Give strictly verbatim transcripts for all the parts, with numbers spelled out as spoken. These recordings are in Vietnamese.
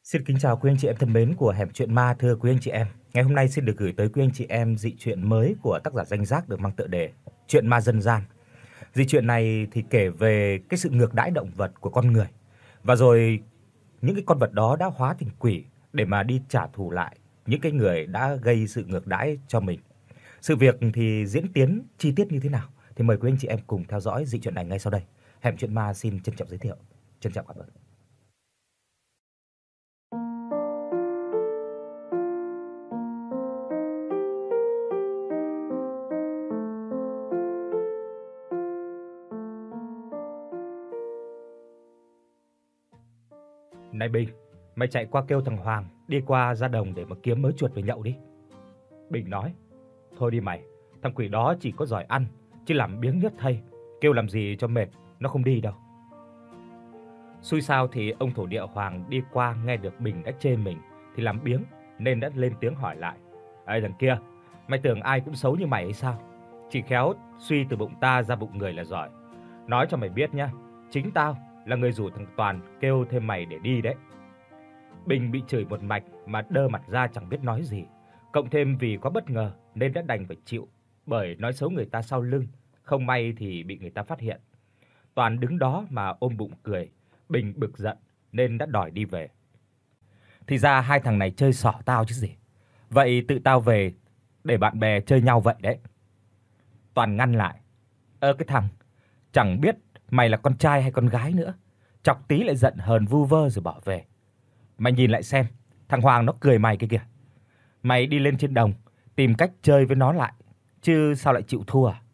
Xin kính chào quý anh chị em thân mến của Hẻm Chuyện Ma. Thưa quý anh chị em, ngày hôm nay xin được gửi tới quý anh chị em dị truyện mới của tác giả Danh Giác được mang tựa đề Chuyện Ma Dân Gian. Dị truyện này thì kể về cái sự ngược đãi động vật của con người, và rồi những cái con vật đó đã hóa thành quỷ để mà đi trả thù lại những cái người đã gây sự ngược đãi cho mình. Sự việc thì diễn tiến chi tiết như thế nào thì mời quý anh chị em cùng theo dõi dị truyện này ngay sau đây. Hẻm Chuyện Ma xin trân trọng giới thiệu. Trân trọng cảm ơn. Này Bình, mày chạy qua kêu thằng Hoàng đi qua ra đồng để mà kiếm mớ chuột về nhậu đi. Bình nói, thôi đi mày, thằng quỷ đó chỉ có giỏi ăn, chứ làm biếng nhất thây, kêu làm gì cho mệt, nó không đi đâu. Xui sao thì ông thổ địa Hoàng đi qua nghe được Bình đã chê mình thì làm biếng nên đã lên tiếng hỏi lại. Ê thằng kia, mày tưởng ai cũng xấu như mày hay sao? Chỉ khéo suy từ bụng ta ra bụng người là giỏi. Nói cho mày biết nhá, chính tao là người rủ thằng Toàn kêu thêm mày để đi đấy. Bình bị chửi một mạch mà đơ mặt ra chẳng biết nói gì, cộng thêm vì quá bất ngờ nên đã đành phải chịu, bởi nói xấu người ta sau lưng, không may thì bị người ta phát hiện. Toàn đứng đó mà ôm bụng cười, Bình bực giận nên đã đòi đi về. Thì ra hai thằng này chơi xỏ tao chứ gì. Vậy tự tao về để bạn bè chơi nhau vậy đấy. Toàn ngăn lại. Ơ cái thằng, chẳng biết mày là con trai hay con gái nữa, chọc tí lại giận hờn vu vơ rồi bỏ về. Mày nhìn lại xem, thằng Hoàng nó cười mày kia kìa. Mày đi lên trên đồng tìm cách chơi với nó lại, chứ sao lại chịu thua à?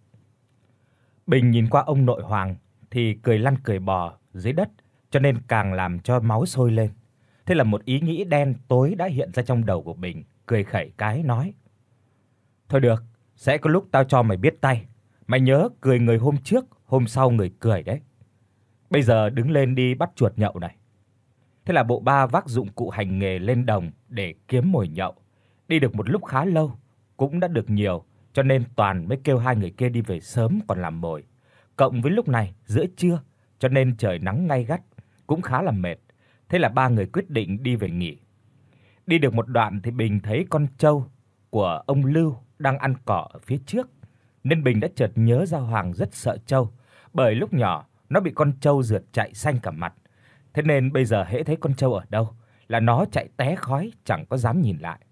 Bình nhìn qua ông nội Hoàng thì cười lăn cười bò dưới đất, cho nên càng làm cho máu sôi lên. Thế là một ý nghĩ đen tối đã hiện ra trong đầu của Bình, cười khẩy cái nói: "Thôi được, sẽ có lúc tao cho mày biết tay. Mày nhớ cười người hôm trước, hôm sau người cười đấy. Bây giờ đứng lên đi bắt chuột nhậu này." Thế là bộ ba vác dụng cụ hành nghề lên đồng để kiếm mồi nhậu. Đi được một lúc khá lâu, cũng đã được nhiều, cho nên Toàn mới kêu hai người kia đi về sớm còn làm mồi. Cộng với lúc này giữa trưa, cho nên trời nắng gay gắt, cũng khá là mệt. Thế là ba người quyết định đi về nghỉ. Đi được một đoạn thì Bình thấy con trâu của ông Lưu đang ăn cỏ ở phía trước, nên Bình đã chợt nhớ ra Hoàng rất sợ trâu, bởi lúc nhỏ nó bị con trâu rượt chạy xanh cả mặt. Thế nên bây giờ hễ thấy con trâu ở đâu là nó chạy té khói, chẳng có dám nhìn lại.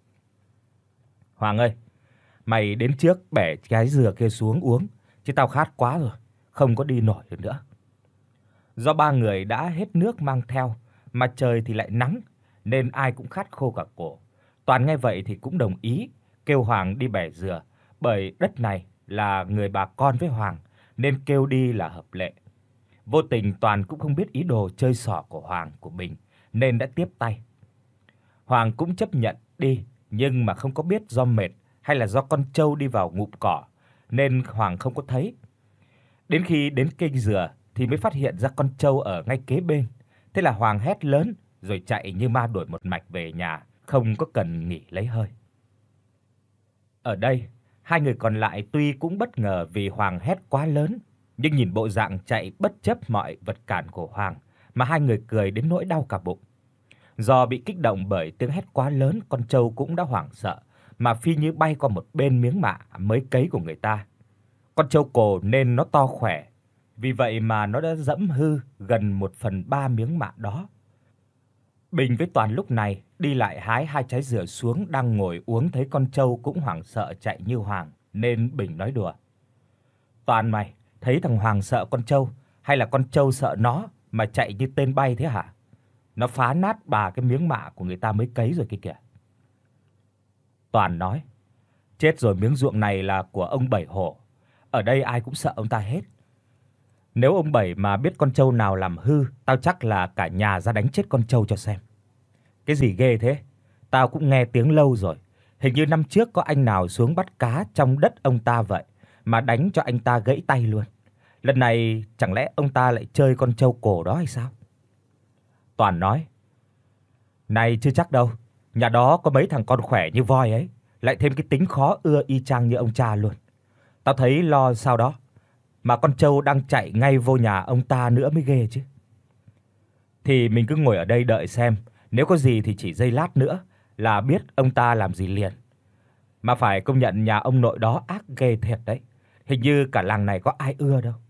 "Hoàng ơi, mày đến trước bẻ cái dừa kia xuống uống, chứ tao khát quá rồi, không có đi nổi được nữa." Do ba người đã hết nước mang theo, mà trời thì lại nắng, nên ai cũng khát khô cả cổ. Toàn nghe vậy thì cũng đồng ý, kêu Hoàng đi bẻ dừa, bởi đất này là người bà con với Hoàng, nên kêu đi là hợp lệ. Vô tình Toàn cũng không biết ý đồ chơi xỏ của Hoàng của Bình, nên đã tiếp tay. Hoàng cũng chấp nhận đi, nhưng mà không có biết do mệt hay là do con trâu đi vào ngụm cỏ, nên Hoàng không có thấy. Đến khi đến cây dừa thì mới phát hiện ra con trâu ở ngay kế bên. Thế là Hoàng hét lớn rồi chạy như ma đuổi một mạch về nhà, không có cần nghỉ lấy hơi. Ở đây, hai người còn lại tuy cũng bất ngờ vì Hoàng hét quá lớn, nhưng nhìn bộ dạng chạy bất chấp mọi vật cản của Hoàng mà hai người cười đến nỗi đau cả bụng. Do bị kích động bởi tiếng hét quá lớn, con trâu cũng đã hoảng sợ mà phi như bay qua một bên miếng mạ mới cấy của người ta. Con trâu cồ nên nó to khỏe, vì vậy mà nó đã dẫm hư gần một phần ba miếng mạ đó. Bình với Toàn lúc này đi lại hái hai trái dừa xuống đang ngồi uống, thấy con trâu cũng hoảng sợ chạy như Hoàng, nên Bình nói đùa: "Toàn mày, thấy thằng Hoàng sợ con trâu hay là con trâu sợ nó mà chạy như tên bay thế hả? Nó phá nát bà cái miếng mạ của người ta mới cấy rồi kia kìa." Toàn nói: "Chết rồi, miếng ruộng này là của ông Bảy Hổ, ở đây ai cũng sợ ông ta hết. Nếu ông Bảy mà biết con trâu nào làm hư, tao chắc là cả nhà ra đánh chết con trâu cho xem." "Cái gì ghê thế? Tao cũng nghe tiếng lâu rồi, hình như năm trước có anh nào xuống bắt cá trong đất ông ta vậy mà đánh cho anh ta gãy tay luôn. Lần này chẳng lẽ ông ta lại chơi con trâu cổ đó hay sao?" Toàn nói: "Này chưa chắc đâu, nhà đó có mấy thằng con khỏe như voi ấy, lại thêm cái tính khó ưa y chang như ông cha luôn. Tao thấy lo sao đó, mà con trâu đang chạy ngay vô nhà ông ta nữa mới ghê chứ." "Thì mình cứ ngồi ở đây đợi xem, Nếu có gì thì chỉ giây lát nữa là biết ông ta làm gì liền. Mà phải công nhận nhà ông nội đó ác ghê thiệt đấy. Hình như cả làng này có ai ưa đâu.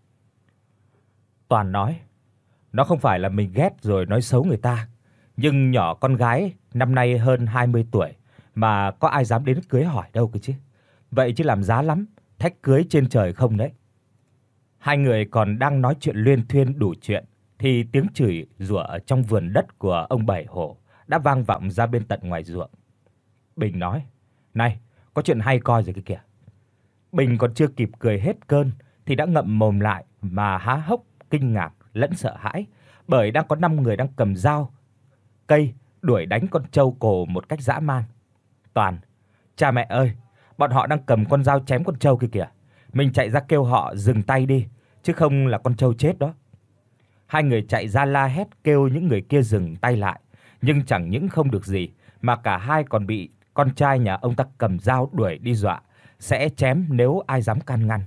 Toàn nói, nó không phải là mình ghét rồi nói xấu người ta, nhưng nhỏ con gái năm nay hơn hai mươi tuổi mà có ai dám đến cưới hỏi đâu cơ chứ. Vậy chứ làm giá lắm, thách cưới trên trời không đấy. Hai người còn đang nói chuyện luyên thuyên đủ chuyện thì tiếng chửi rủa ở trong vườn đất của ông Bảy Hổ đã vang vọng ra bên tận ngoài ruộng. Bình nói: "Này, có chuyện hay coi rồi kia kìa." Bình còn chưa kịp cười hết cơn thì đã ngậm mồm lại mà há hốc kinh ngạc lẫn sợ hãi, bởi đang có năm người đang cầm dao cây đuổi đánh con trâu cổ một cách dã man. Toàn: "Cha mẹ ơi, bọn họ đang cầm con dao chém con trâu kia kìa. Mình chạy ra kêu họ dừng tay đi, chứ không là con trâu chết đó." Hai người chạy ra la hét kêu những người kia dừng tay lại, nhưng chẳng những không được gì mà cả hai còn bị con trai nhà ông ta cầm dao đuổi đi dọa sẽ chém nếu ai dám can ngăn.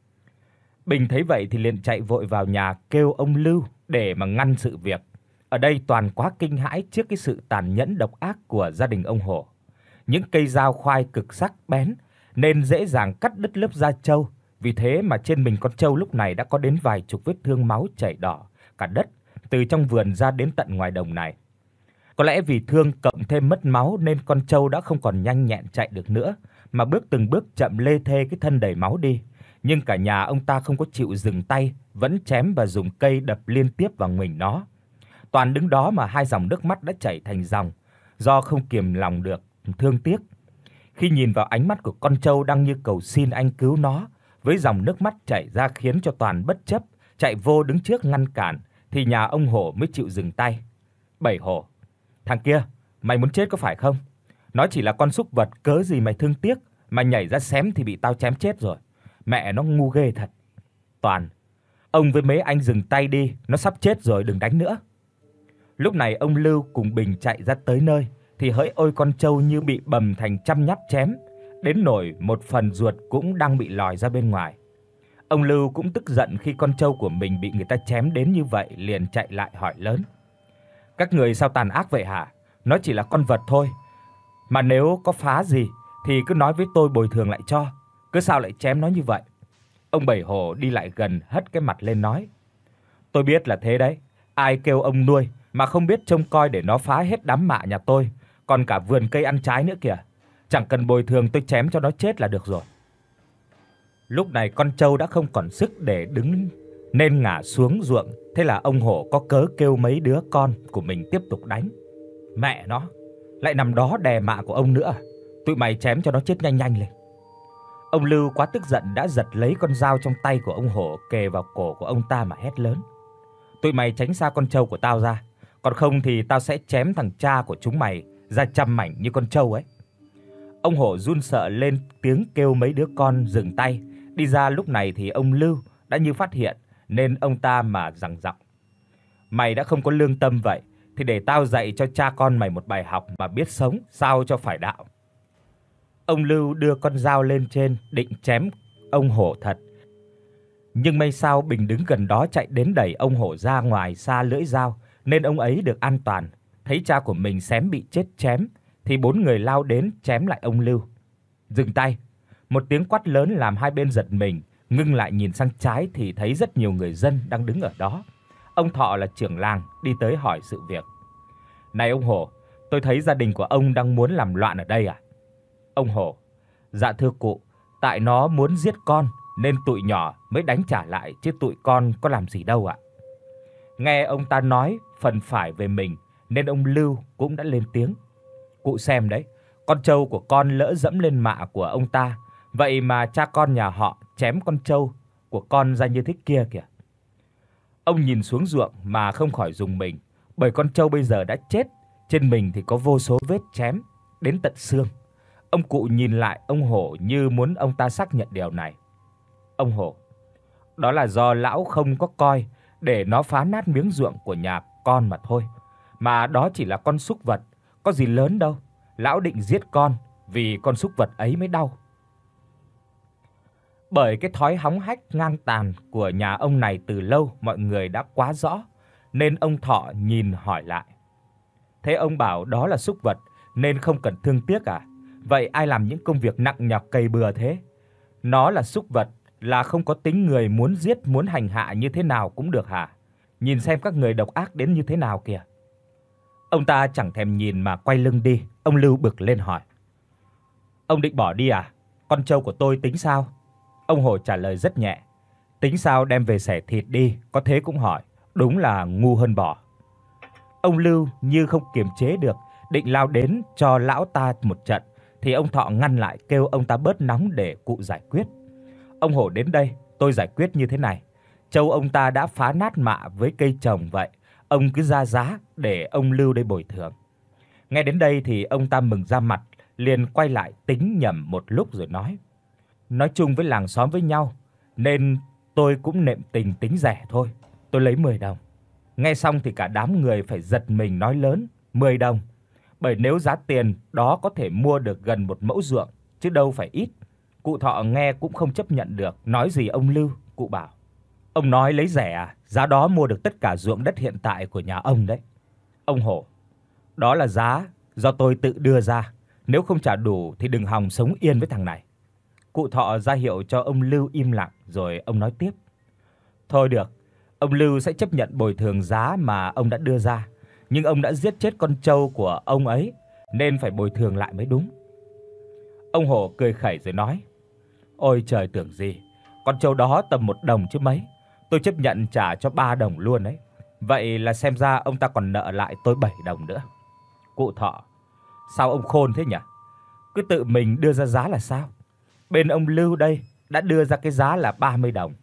Bình thấy vậy thì liền chạy vội vào nhà kêu ông Lưu để mà ngăn sự việc. Ở đây Toàn quá kinh hãi trước cái sự tàn nhẫn độc ác của gia đình ông Hổ. Những cây dao khoai cực sắc bén nên dễ dàng cắt đứt lớp da trâu, vì thế mà trên mình con trâu lúc này đã có đến vài chục vết thương máu chảy đỏ cả đất từ trong vườn ra đến tận ngoài đồng này. Có lẽ vì thương cộng thêm mất máu nên con trâu đã không còn nhanh nhẹn chạy được nữa, mà bước từng bước chậm lê thê cái thân đầy máu đi. Nhưng cả nhà ông ta không có chịu dừng tay, vẫn chém và dùng cây đập liên tiếp vào mình nó. Toàn đứng đó mà hai dòng nước mắt đã chảy thành dòng, do không kiềm lòng được thương tiếc. Khi nhìn vào ánh mắt của con trâu đang như cầu xin anh cứu nó, với dòng nước mắt chảy ra khiến cho Toàn bất chấp chạy vô đứng trước ngăn cản, thì nhà ông Hổ mới chịu dừng tay. Bảy Hổ: "Thằng kia, mày muốn chết có phải không? Nó chỉ là con súc vật, cớ gì mày thương tiếc, mà nhảy ra xém thì bị tao chém chết rồi. Mẹ nó ngu ghê thật." Toàn: "Ông với mấy anh dừng tay đi, nó sắp chết rồi, đừng đánh nữa." Lúc này ông Lưu cùng Bình chạy ra tới nơi thì hỡi ôi con trâu như bị bầm thành trăm nhát chém, đến nỗi một phần ruột cũng đang bị lòi ra bên ngoài. Ông Lưu cũng tức giận khi con trâu của mình bị người ta chém đến như vậy, liền chạy lại hỏi lớn: "Các người sao tàn ác vậy hả? Nó chỉ là con vật thôi, mà nếu có phá gì thì cứ nói với tôi bồi thường lại cho, cứ sao lại chém nó như vậy?" Ông Bảy Hổ đi lại gần hất cái mặt lên nói: "Tôi biết là thế đấy, ai kêu ông nuôi mà không biết trông coi để nó phá hết đám mạ nhà tôi, còn cả vườn cây ăn trái nữa kìa. Chẳng cần bồi thường, tôi chém cho nó chết là được rồi." Lúc này con trâu đã không còn sức để đứng nên ngã xuống ruộng, thế là ông Hổ có cớ kêu mấy đứa con của mình tiếp tục đánh. Mẹ nó, lại nằm đó đè mạ của ông nữa à? Tụi mày chém cho nó chết nhanh nhanh lên. Ông Lưu quá tức giận đã giật lấy con dao trong tay của ông Hổ kề vào cổ của ông ta mà hét lớn: "Tụi mày tránh xa con trâu của tao ra, còn không thì tao sẽ chém thằng cha của chúng mày ra trăm mảnh như con trâu ấy." Ông Hổ run sợ lên tiếng kêu mấy đứa con dừng tay. Đi ra lúc này thì ông Lưu đã như phát hiện nên ông ta mà giằng giọng: "Mày đã không có lương tâm vậy thì để tao dạy cho cha con mày một bài học mà biết sống sao cho phải đạo." Ông Lưu đưa con dao lên trên định chém ông Hổ thật. Nhưng may sao Bình đứng gần đó chạy đến đẩy ông Hổ ra ngoài xa lưỡi dao nên ông ấy được an toàn. Thấy cha của mình xém bị chết chém thì bốn người lao đến chém lại ông Lưu. "Dừng tay!" Một tiếng quát lớn làm hai bên giật mình, ngưng lại nhìn sang trái thì thấy rất nhiều người dân đang đứng ở đó. Ông Thọ là trưởng làng đi tới hỏi sự việc. "Này ông Hổ, tôi thấy gia đình của ông đang muốn làm loạn ở đây à?" Ông Hổ: "Dạ thưa cụ, tại nó muốn giết con nên tụi nhỏ mới đánh trả lại chứ tụi con có làm gì đâu ạ." Nghe ông ta nói phần phải về mình nên ông Lưu cũng đã lên tiếng: "Cụ xem đấy, con trâu của con lỡ dẫm lên mạ của ông ta, vậy mà cha con nhà họ chém con trâu của con ra như thế kia kìa." Ông nhìn xuống ruộng mà không khỏi rùng mình, bởi con trâu bây giờ đã chết, trên mình thì có vô số vết chém đến tận xương. Ông cụ nhìn lại ông Hổ như muốn ông ta xác nhận điều này. Ông Hổ: "Đó là do lão không có coi để nó phá nát miếng ruộng của nhà con mà thôi, mà đó chỉ là con súc vật, có gì lớn đâu. Lão định giết con vì con súc vật ấy mới đau." Bởi cái thói hóng hách ngang tàn của nhà ông này từ lâu mọi người đã quá rõ, nên ông Thọ nhìn hỏi lại: Thế ông bảo đó là súc vật nên không cần thương tiếc à? Vậy ai làm những công việc nặng nhọc cày bừa thế? Nó là súc vật là không có tính người, muốn giết muốn hành hạ như thế nào cũng được hả? Nhìn xem các người độc ác đến như thế nào kìa." Ông ta chẳng thèm nhìn mà quay lưng đi. Ông Lưu bực lên hỏi: "Ông định bỏ đi à? Con trâu của tôi tính sao?" Ông Hổ trả lời rất nhẹ: "Tính sao đem về xẻ thịt đi, có thế cũng hỏi, đúng là ngu hơn bỏ." Ông Lưu như không kiềm chế được, định lao đến cho lão ta một trận thì ông Thọ ngăn lại, kêu ông ta bớt nóng để cụ giải quyết. "Ông Hổ đến đây, tôi giải quyết như thế này. Trâu ông ta đã phá nát mạ với cây trồng vậy, ông cứ ra giá để ông Lưu đây bồi thường." Nghe đến đây thì ông ta mừng ra mặt, liền quay lại tính nhẩm một lúc rồi nói: "Nói chung với làng xóm với nhau nên tôi cũng nệm tình tính rẻ thôi, tôi lấy mười đồng." Nghe xong thì cả đám người phải giật mình nói lớn: "mười đồng? Bởi nếu giá tiền đó có thể mua được gần một mẫu ruộng chứ đâu phải ít." Cụ Thọ nghe cũng không chấp nhận được, nói gì ông Lưu, cụ bảo: "Ông nói lấy rẻ à? Giá đó mua được tất cả ruộng đất hiện tại của nhà ông đấy." Ông Hổ: "Đó là giá do tôi tự đưa ra, nếu không trả đủ thì đừng hòng sống yên với thằng này." Cụ Thọ ra hiệu cho ông Lưu im lặng rồi ông nói tiếp: "Thôi được, ông Lưu sẽ chấp nhận bồi thường giá mà ông đã đưa ra, nhưng ông đã giết chết con trâu của ông ấy nên phải bồi thường lại mới đúng." Ông Hổ cười khẩy rồi nói: "Ôi trời, tưởng gì, con trâu đó tầm một đồng chứ mấy, tôi chấp nhận trả cho ba đồng luôn đấy. Vậy là xem ra ông ta còn nợ lại tôi bảy đồng nữa." Cụ Thọ: "Sao ông khôn thế nhỉ? Cứ tự mình đưa ra giá là sao? Bên ông Lưu đây đã đưa ra cái giá là ba mươi đồng."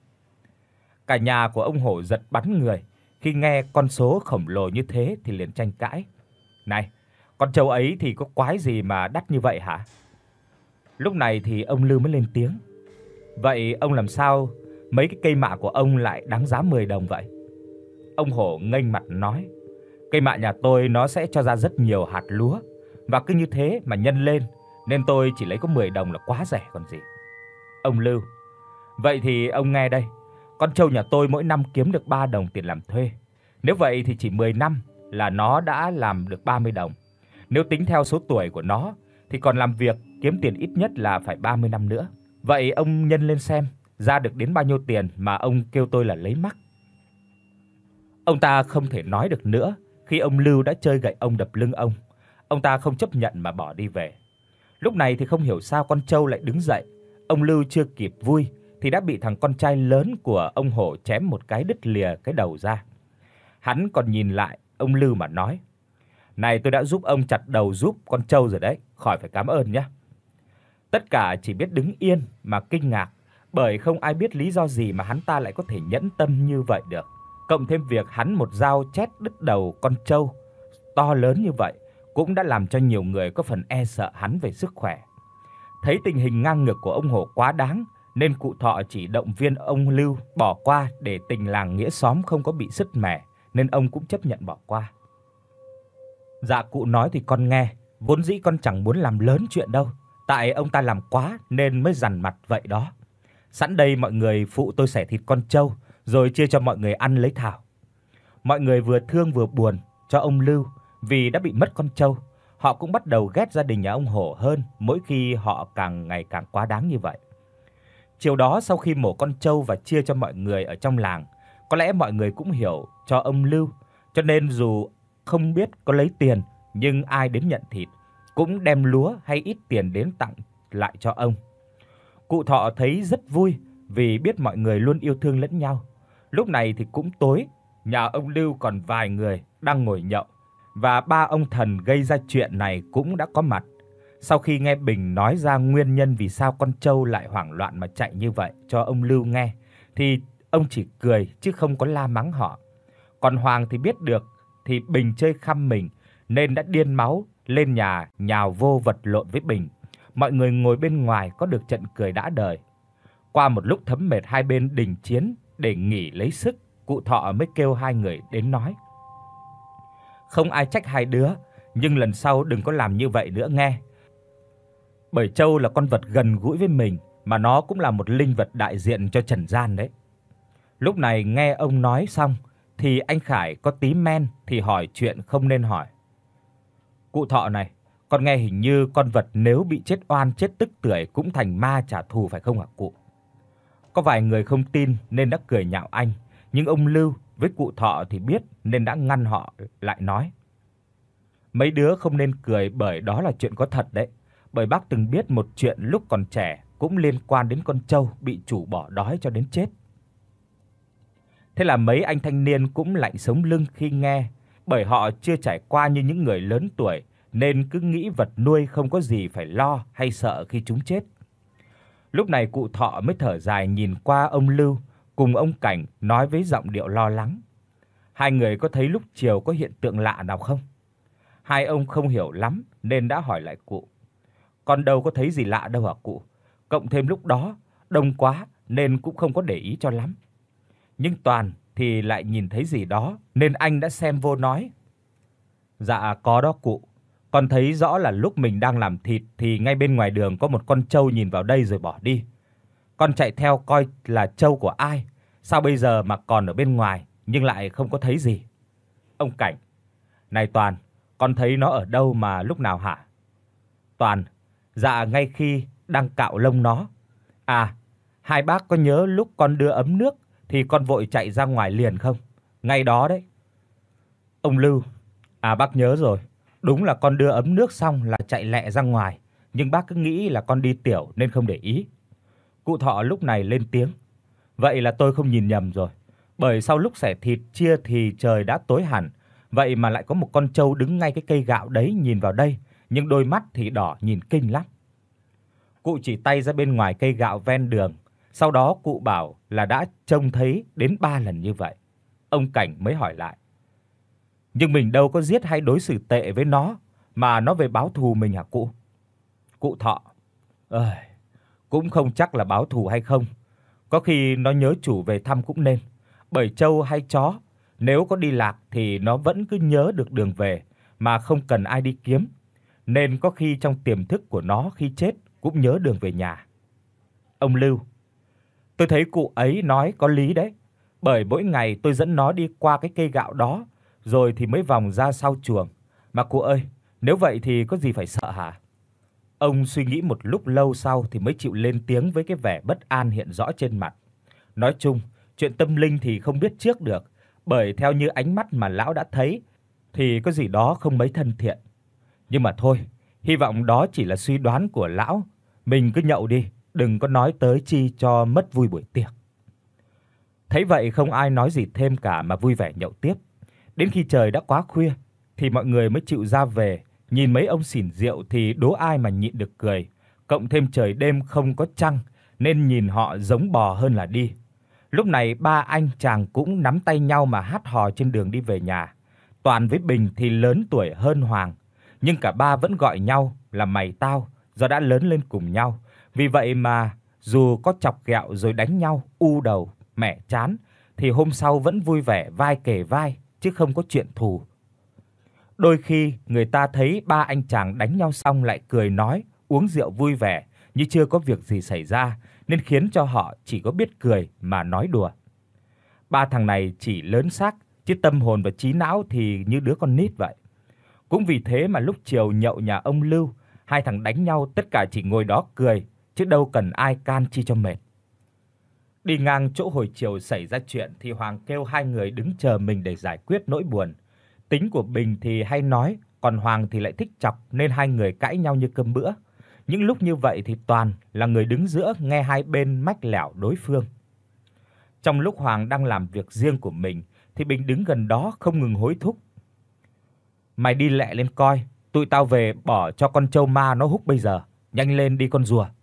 Cả nhà của ông Hổ giật bắn người, khi nghe con số khổng lồ như thế thì liền tranh cãi: "Này, con trâu ấy thì có quái gì mà đắt như vậy hả?" Lúc này thì ông Lưu mới lên tiếng: "Vậy ông làm sao mấy cái cây mạ của ông lại đáng giá mười đồng vậy?" Ông Hổ nghênh mặt nói: "Cây mạ nhà tôi nó sẽ cho ra rất nhiều hạt lúa, và cứ như thế mà nhân lên nên tôi chỉ lấy có mười đồng là quá rẻ còn gì." Ông Lưu: "Vậy thì ông nghe đây, con trâu nhà tôi mỗi năm kiếm được ba đồng tiền làm thuê. Nếu vậy thì chỉ mười năm là nó đã làm được ba mươi đồng. Nếu tính theo số tuổi của nó thì còn làm việc kiếm tiền ít nhất là phải ba mươi năm nữa. Vậy ông nhân lên xem ra được đến bao nhiêu tiền mà ông kêu tôi là lấy mắc." Ông ta không thể nói được nữa khi ông Lưu đã chơi gậy ông đập lưng ông. Ông ta không chấp nhận mà bỏ đi về. Lúc này thì không hiểu sao con trâu lại đứng dậy. Ông Lưu chưa kịp vui thì đã bị thằng con trai lớn của ông Hổ chém một cái đứt lìa cái đầu ra. Hắn còn nhìn lại ông Lưu mà nói: "Này, tôi đã giúp ông chặt đầu giúp con trâu rồi đấy, khỏi phải cảm ơn nhé." Tất cả chỉ biết đứng yên mà kinh ngạc, bởi không ai biết lý do gì mà hắn ta lại có thể nhẫn tâm như vậy được. Cộng thêm việc hắn một dao chét đứt đầu con trâu to lớn như vậy cũng đã làm cho nhiều người có phần e sợ hắn về sức khỏe. Thấy tình hình ngang ngược của ông Hổ quá đáng nên cụ Thọ chỉ động viên ông Lưu bỏ qua để tình làng nghĩa xóm không có bị sứt mẻ, nên ông cũng chấp nhận bỏ qua. "Dạ cụ nói thì con nghe, vốn dĩ con chẳng muốn làm lớn chuyện đâu, tại ông ta làm quá nên mới dằn mặt vậy đó. Sẵn đây mọi người phụ tôi xẻ thịt con trâu rồi chia cho mọi người ăn lấy thảo." Mọi người vừa thương vừa buồn cho ông Lưu vì đã bị mất con trâu. Họ cũng bắt đầu ghét gia đình nhà ông Hổ hơn mỗi khi họ càng ngày càng quá đáng như vậy. Chiều đó sau khi mổ con trâu và chia cho mọi người ở trong làng, có lẽ mọi người cũng hiểu cho ông Lưu, cho nên dù không biết có lấy tiền nhưng ai đến nhận thịt cũng đem lúa hay ít tiền đến tặng lại cho ông. Cụ Thọ thấy rất vui vì biết mọi người luôn yêu thương lẫn nhau. Lúc này thì cũng tối, nhà ông Lưu còn vài người đang ngồi nhậu và ba ông thần gây ra chuyện này cũng đã có mặt. Sau khi nghe Bình nói ra nguyên nhân vì sao con trâu lại hoảng loạn mà chạy như vậy cho ông Lưu nghe thì ông chỉ cười chứ không có la mắng họ. Còn Hoàng thì biết được thì Bình chơi khăm mình nên đã điên máu lên nhà nhào vô vật lộn với Bình. Mọi người ngồi bên ngoài có được trận cười đã đời. Qua một lúc thấm mệt hai bên đình chiến để nghỉ lấy sức, cụ Thọ mới kêu hai người đến nói: "Không ai trách hai đứa, nhưng lần sau đừng có làm như vậy nữa nghe. Bởi trâu là con vật gần gũi với mình mà nó cũng là một linh vật đại diện cho trần gian đấy." Lúc này nghe ông nói xong thì anh Khải có tí men thì hỏi chuyện không nên hỏi: Cụ Thọ này, con nghe hình như con vật nếu bị chết oan chết tức tưởi cũng thành ma trả thù phải không hả cụ? Có vài người không tin nên đã cười nhạo anh, nhưng ông Lưu với cụ Thọ thì biết nên đã ngăn họ lại nói: "Mấy đứa không nên cười bởi đó là chuyện có thật đấy. Bởi bác từng biết một chuyện lúc còn trẻ cũng liên quan đến con trâu bị chủ bỏ đói cho đến chết." Thế là mấy anh thanh niên cũng lạnh sống lưng khi nghe, bởi họ chưa trải qua như những người lớn tuổi nên cứ nghĩ vật nuôi không có gì phải lo hay sợ khi chúng chết. Lúc này cụ Thọ mới thở dài nhìn qua ông Lưu cùng ông Cảnh, nói với giọng điệu lo lắng: "Hai người có thấy lúc chiều có hiện tượng lạ nào không?" Hai ông không hiểu lắm nên đã hỏi lại cụ: "Con đâu có thấy gì lạ đâu hả cụ? Cộng thêm lúc đó đông quá nên cũng không có để ý cho lắm." Nhưng Toàn thì lại nhìn thấy gì đó nên anh đã xem vô nói: "Dạ có đó cụ. Con thấy rõ là lúc mình đang làm thịt thì ngay bên ngoài đường có một con trâu nhìn vào đây rồi bỏ đi. Con chạy theo coi là trâu của ai, sao bây giờ mà còn ở bên ngoài nhưng lại không có thấy gì." Ông Cảnh: "Này Toàn, con thấy nó ở đâu mà lúc nào hả?" Toàn: "Dạ ngay khi đang cạo lông nó. À, hai bác có nhớ lúc con đưa ấm nước thì con vội chạy ra ngoài liền không? Ngay đó đấy." Ông Lưu: "À bác nhớ rồi, đúng là con đưa ấm nước xong là chạy lẹ ra ngoài, nhưng bác cứ nghĩ là con đi tiểu nên không để ý." Cụ Thọ lúc này lên tiếng: "Vậy là tôi không nhìn nhầm rồi, bởi sau lúc xẻ thịt chia thì trời đã tối hẳn, vậy mà lại có một con trâu đứng ngay cái cây gạo đấy nhìn vào đây, nhưng đôi mắt thì đỏ nhìn kinh lắm." Cụ chỉ tay ra bên ngoài cây gạo ven đường, sau đó cụ bảo là đã trông thấy đến ba lần như vậy. Ông Cảnh mới hỏi lại: "Nhưng mình đâu có giết hay đối xử tệ với nó mà nó về báo thù mình hả cụ?" Cụ Thọ: "Ơi, cũng không chắc là báo thù hay không, có khi nó nhớ chủ về thăm cũng nên, bởi trâu hay chó nếu có đi lạc thì nó vẫn cứ nhớ được đường về mà không cần ai đi kiếm, nên có khi trong tiềm thức của nó khi chết cũng nhớ đường về nhà." Ông Lưu: "Tôi thấy cụ ấy nói có lý đấy, bởi mỗi ngày tôi dẫn nó đi qua cái cây gạo đó rồi thì mới vòng ra sau chuồng, mà cụ ơi, nếu vậy thì có gì phải sợ hả?" Ông suy nghĩ một lúc lâu sau thì mới chịu lên tiếng với cái vẻ bất an hiện rõ trên mặt. Nói chung, chuyện tâm linh thì không biết trước được, bởi theo như ánh mắt mà lão đã thấy thì có gì đó không mấy thân thiện. Nhưng mà thôi, hy vọng đó chỉ là suy đoán của lão, mình cứ nhậu đi, đừng có nói tới chi cho mất vui buổi tiệc. Thấy vậy không ai nói gì thêm cả mà vui vẻ nhậu tiếp. Đến khi trời đã quá khuya thì mọi người mới chịu ra về, nhìn mấy ông xỉn rượu thì đố ai mà nhịn được cười, cộng thêm trời đêm không có trăng nên nhìn họ giống bò hơn là đi. Lúc này ba anh chàng cũng nắm tay nhau mà hát hò trên đường đi về nhà. Toàn với Bình thì lớn tuổi hơn Hoàng, nhưng cả ba vẫn gọi nhau là mày tao do đã lớn lên cùng nhau. Vì vậy mà dù có chọc ghẹo rồi đánh nhau u đầu, mẻ chán thì hôm sau vẫn vui vẻ vai kề vai chứ không có chuyện thù. Đôi khi người ta thấy ba anh chàng đánh nhau xong lại cười nói, uống rượu vui vẻ như chưa có việc gì xảy ra, nên khiến cho họ chỉ có biết cười mà nói đùa. Ba thằng này chỉ lớn xác chứ tâm hồn và trí não thì như đứa con nít vậy. Cũng vì thế mà lúc chiều nhậu nhà ông Lưu, hai thằng đánh nhau tất cả chỉ ngồi đó cười chứ đâu cần ai can chi cho mệt. Đi ngang chỗ hồi chiều xảy ra chuyện thì Hoàng kêu hai người đứng chờ mình để giải quyết nỗi buồn. Tính của Bình thì hay nói, còn Hoàng thì lại thích chọc nên hai người cãi nhau như cơm bữa. Những lúc như vậy thì Toàn là người đứng giữa nghe hai bên mách lẻo đối phương. Trong lúc Hoàng đang làm việc riêng của mình thì Bình đứng gần đó không ngừng hối thúc: "Mày đi lẹ lên coi, tụi tao về bỏ cho con trâu ma nó húc bây giờ, nhanh lên đi con rùa."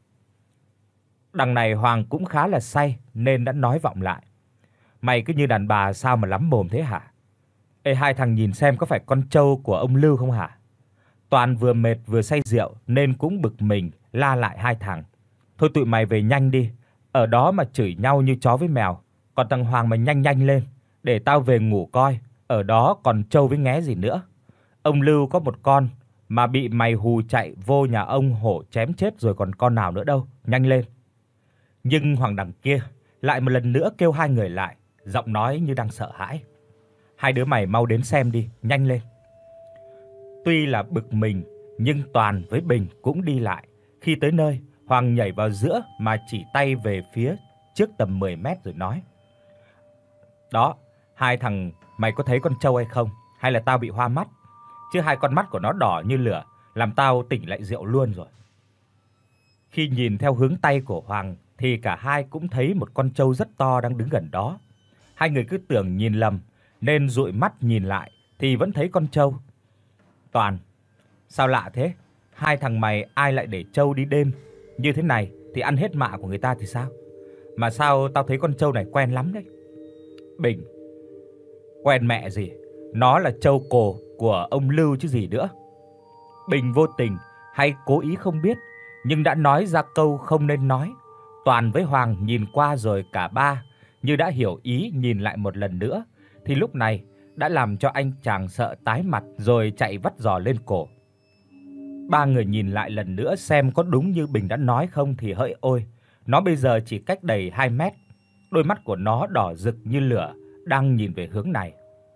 Đằng này Hoàng cũng khá là say nên đã nói vọng lại: "Mày cứ như đàn bà sao mà lắm mồm thế hả? Ê, hai thằng nhìn xem có phải con trâu của ông Lưu không hả?" Toàn vừa mệt vừa say rượu nên cũng bực mình la lại hai thằng: "Thôi tụi mày về nhanh đi, ở đó mà chửi nhau như chó với mèo, còn thằng Hoàng mày nhanh nhanh lên, để tao về ngủ coi, ở đó còn trâu với nghé gì nữa. Ông Lưu có một con mà bị mày hù chạy vô nhà ông hổ chém chết rồi còn con nào nữa đâu, nhanh lên." Nhưng Hoàng đằng kia lại một lần nữa kêu hai người lại, giọng nói như đang sợ hãi: "Hai đứa mày mau đến xem đi, nhanh lên." Tuy là bực mình, nhưng Toàn với Bình cũng đi lại. Khi tới nơi, Hoàng nhảy vào giữa mà chỉ tay về phía trước tầm mười mét rồi nói: "Đó, hai thằng mày có thấy con trâu hay không? Hay là tao bị hoa mắt? Chứ hai con mắt của nó đỏ như lửa, làm tao tỉnh lại rượu luôn rồi." Khi nhìn theo hướng tay của Hoàng thì cả hai cũng thấy một con trâu rất to đang đứng gần đó. Hai người cứ tưởng nhìn lầm nên dụi mắt nhìn lại thì vẫn thấy con trâu. "Toàn, sao lạ thế? Hai thằng mày ai lại để trâu đi đêm như thế này thì ăn hết mạ của người ta thì sao? Mà sao tao thấy con trâu này quen lắm đấy." "Bình, quen mẹ gì, nó là trâu cồ của ông Lưu chứ gì nữa." Bình vô tình hay cố ý không biết, nhưng đã nói ra câu không nên nói. Toàn với Hoàng nhìn qua rồi cả ba như đã hiểu ý nhìn lại một lần nữa, thì lúc này đã làm cho anh chàng sợ tái mặt rồi chạy vắt giò lên cổ. Ba người nhìn lại lần nữa xem có đúng như Bình đã nói không thì hỡi ôi, nó bây giờ chỉ cách đầy hai mét, đôi mắt của nó đỏ rực như lửa đang nhìn về hướng này.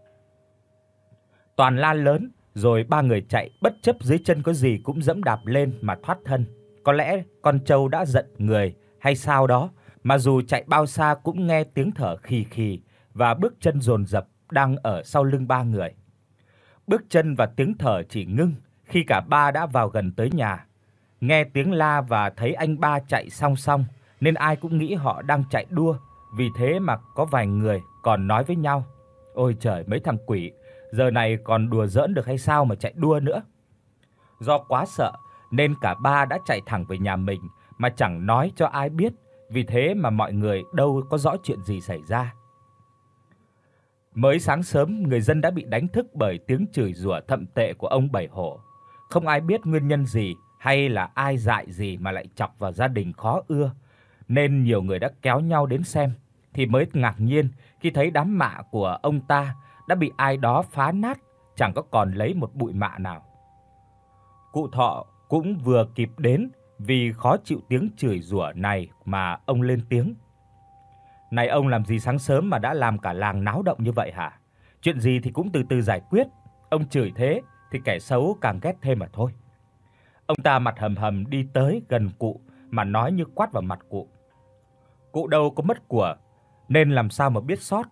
Toàn la lớn rồi ba người chạy bất chấp dưới chân có gì cũng giẫm đạp lên mà thoát thân. Có lẽ con trâu đã giận người hay sao đó, mà dù chạy bao xa cũng nghe tiếng thở khì khì và bước chân dồn dập đang ở sau lưng ba người. Bước chân và tiếng thở chỉ ngưng khi cả ba đã vào gần tới nhà. Nghe tiếng la và thấy anh ba chạy song song nên ai cũng nghĩ họ đang chạy đua, vì thế mà có vài người còn nói với nhau: "Ôi trời, mấy thằng quỷ, giờ này còn đùa giỡn được hay sao mà chạy đua nữa." Do quá sợ nên cả ba đã chạy thẳng về nhà mình mà chẳng nói cho ai biết, vì thế mà mọi người đâu có rõ chuyện gì xảy ra. Mới sáng sớm, người dân đã bị đánh thức bởi tiếng chửi rủa thậm tệ của ông Bảy Hổ. Không ai biết nguyên nhân gì hay là ai dại gì mà lại chọc vào gia đình khó ưa, nên nhiều người đã kéo nhau đến xem thì mới ngạc nhiên khi thấy đám mạ của ông ta đã bị ai đó phá nát, chẳng có còn lấy một bụi mạ nào. Cụ Thọ cũng vừa kịp đến, vì khó chịu tiếng chửi rủa này mà ông lên tiếng: "Này ông, làm gì sáng sớm mà đã làm cả làng náo động như vậy hả? Chuyện gì thì cũng từ từ giải quyết, ông chửi thế thì kẻ xấu càng ghét thêm mà thôi." Ông ta mặt hầm hầm đi tới gần cụ mà nói như quát vào mặt cụ. Cụ đâu có mất của nên làm sao mà biết sót.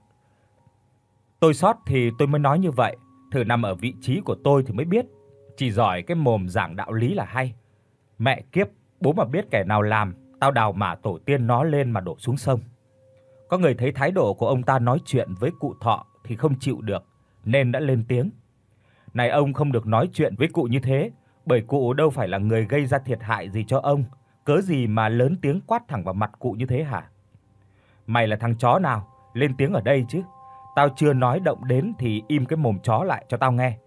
Tôi sót thì tôi mới nói như vậy, thử nằm ở vị trí của tôi thì mới biết, chỉ giỏi cái mồm giảng đạo lý là hay. Mẹ kiếp, bố mà biết kẻ nào làm, tao đào mả tổ tiên nó lên mà đổ xuống sông. Có người thấy thái độ của ông ta nói chuyện với cụ Thọ thì không chịu được nên đã lên tiếng: "Này ông, không được nói chuyện với cụ như thế, bởi cụ đâu phải là người gây ra thiệt hại gì cho ông, cớ gì mà lớn tiếng quát thẳng vào mặt cụ như thế hả? Mày là thằng chó nào lên tiếng ở đây chứ? Tao chưa nói động đến thì im cái mồm chó lại cho tao nghe."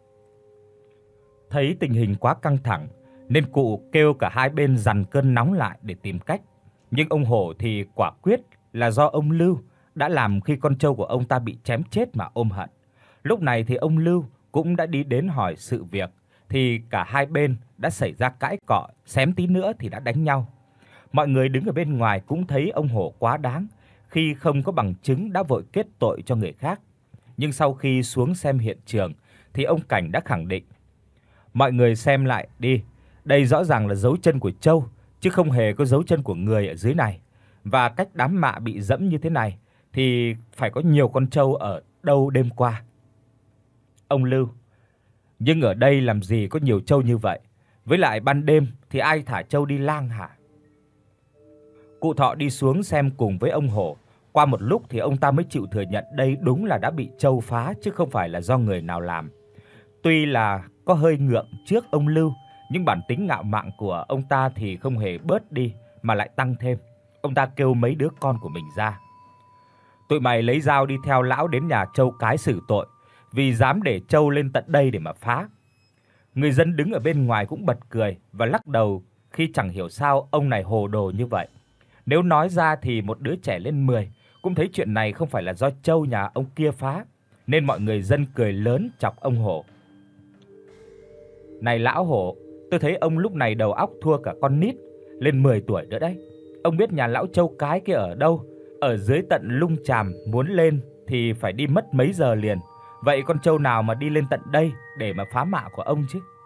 Thấy tình hình quá căng thẳng nên cụ kêu cả hai bên dằn cơn nóng lại để tìm cách. Nhưng ông Hổ thì quả quyết là do ông Lưu đã làm khi con trâu của ông ta bị chém chết mà ôm hận. Lúc này thì ông Lưu cũng đã đi đến hỏi sự việc, thì cả hai bên đã xảy ra cãi cọ, xém tí nữa thì đã đánh nhau. Mọi người đứng ở bên ngoài cũng thấy ông Hổ quá đáng khi không có bằng chứng đã vội kết tội cho người khác. Nhưng sau khi xuống xem hiện trường thì ông Cảnh đã khẳng định: "Mọi người xem lại đi, đây rõ ràng là dấu chân của trâu chứ không hề có dấu chân của người ở dưới này. Và cách đám mạ bị dẫm như thế này thì phải có nhiều con trâu ở đâu đêm qua." Ông Lưu: "Nhưng ở đây làm gì có nhiều trâu như vậy, với lại ban đêm thì ai thả trâu đi lang hả?" Cụ Thọ đi xuống xem cùng với ông Hổ. Qua một lúc thì ông ta mới chịu thừa nhận đây đúng là đã bị trâu phá chứ không phải là do người nào làm. Tuy là có hơi ngượng trước ông Lưu, nhưng bản tính ngạo mạn của ông ta thì không hề bớt đi mà lại tăng thêm. Ông ta kêu mấy đứa con của mình ra: "Tụi mày lấy dao đi theo lão đến nhà trâu cái xử tội, vì dám để trâu lên tận đây để mà phá." Người dân đứng ở bên ngoài cũng bật cười và lắc đầu khi chẳng hiểu sao ông này hồ đồ như vậy. Nếu nói ra thì một đứa trẻ lên mười cũng thấy chuyện này không phải là do trâu nhà ông kia phá, nên mọi người dân cười lớn chọc ông Hổ. "Này lão Hổ, tôi thấy ông lúc này đầu óc thua cả con nít lên mười tuổi nữa đấy. Ông biết nhà lão trâu cái kia ở đâu? Ở dưới tận Lung Tràm, muốn lên thì phải đi mất mấy giờ liền. Vậy con trâu nào mà đi lên tận đây để mà phá mạ của ông chứ?"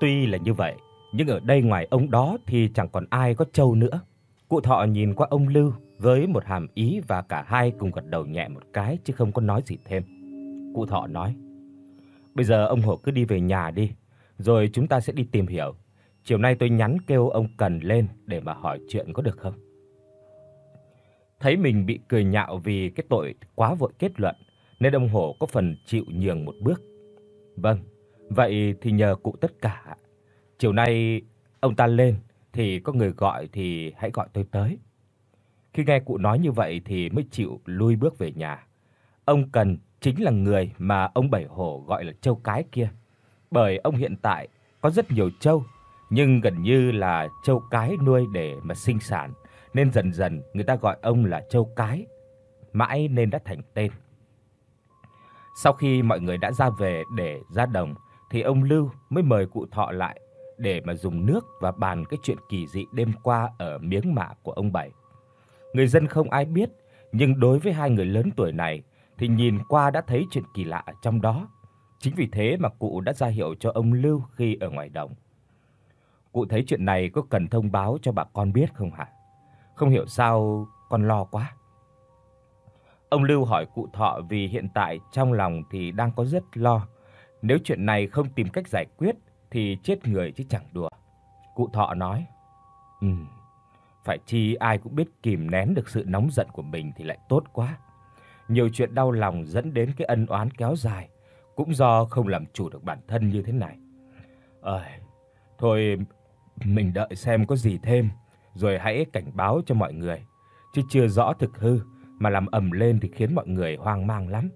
Tuy là như vậy, nhưng ở đây ngoài ông đó thì chẳng còn ai có trâu nữa. Cụ Thọ nhìn qua ông Lưu với một hàm ý và cả hai cùng gật đầu nhẹ một cái chứ không có nói gì thêm. Cụ Thọ nói: "Bây giờ ông Hổ cứ đi về nhà đi, rồi chúng ta sẽ đi tìm hiểu. Chiều nay tôi nhắn kêu ông Cần lên để mà hỏi chuyện có được không?" Thấy mình bị cười nhạo vì cái tội quá vội kết luận, nên ông Hổ có phần chịu nhường một bước. "Vâng, vậy thì nhờ cụ tất cả. Chiều nay ông ta lên thì có người gọi thì hãy gọi tôi tới." Khi nghe cụ nói như vậy thì mới chịu lui bước về nhà. Ông Cần chính là người mà ông Bảy Hổ gọi là trâu cái kia. Bởi ông hiện tại có rất nhiều trâu, nhưng gần như là trâu cái nuôi để mà sinh sản, nên dần dần người ta gọi ông là trâu cái, mãi nên đã thành tên. Sau khi mọi người đã ra về để ra đồng thì ông Lưu mới mời cụ Thọ lại để mà dùng nước và bàn cái chuyện kỳ dị đêm qua ở miếng mạ của ông Bảy. Người dân không ai biết, nhưng đối với hai người lớn tuổi này thì nhìn qua đã thấy chuyện kỳ lạ ở trong đó. Chính vì thế mà cụ đã ra hiệu cho ông Lưu khi ở ngoài đồng. "Cụ thấy chuyện này có cần thông báo cho bà con biết không hả? Không hiểu sao con lo quá." Ông Lưu hỏi cụ Thọ vì hiện tại trong lòng thì đang có rất lo. Nếu chuyện này không tìm cách giải quyết thì chết người chứ chẳng đùa. Cụ Thọ nói: "Ừm, phải chi ai cũng biết kìm nén được sự nóng giận của mình thì lại tốt quá. Nhiều chuyện đau lòng dẫn đến cái ân oán kéo dài cũng do không làm chủ được bản thân như thế này. Ơi, thôi mình đợi xem có gì thêm rồi hãy cảnh báo cho mọi người, chứ chưa rõ thực hư mà làm ầm lên thì khiến mọi người hoang mang lắm."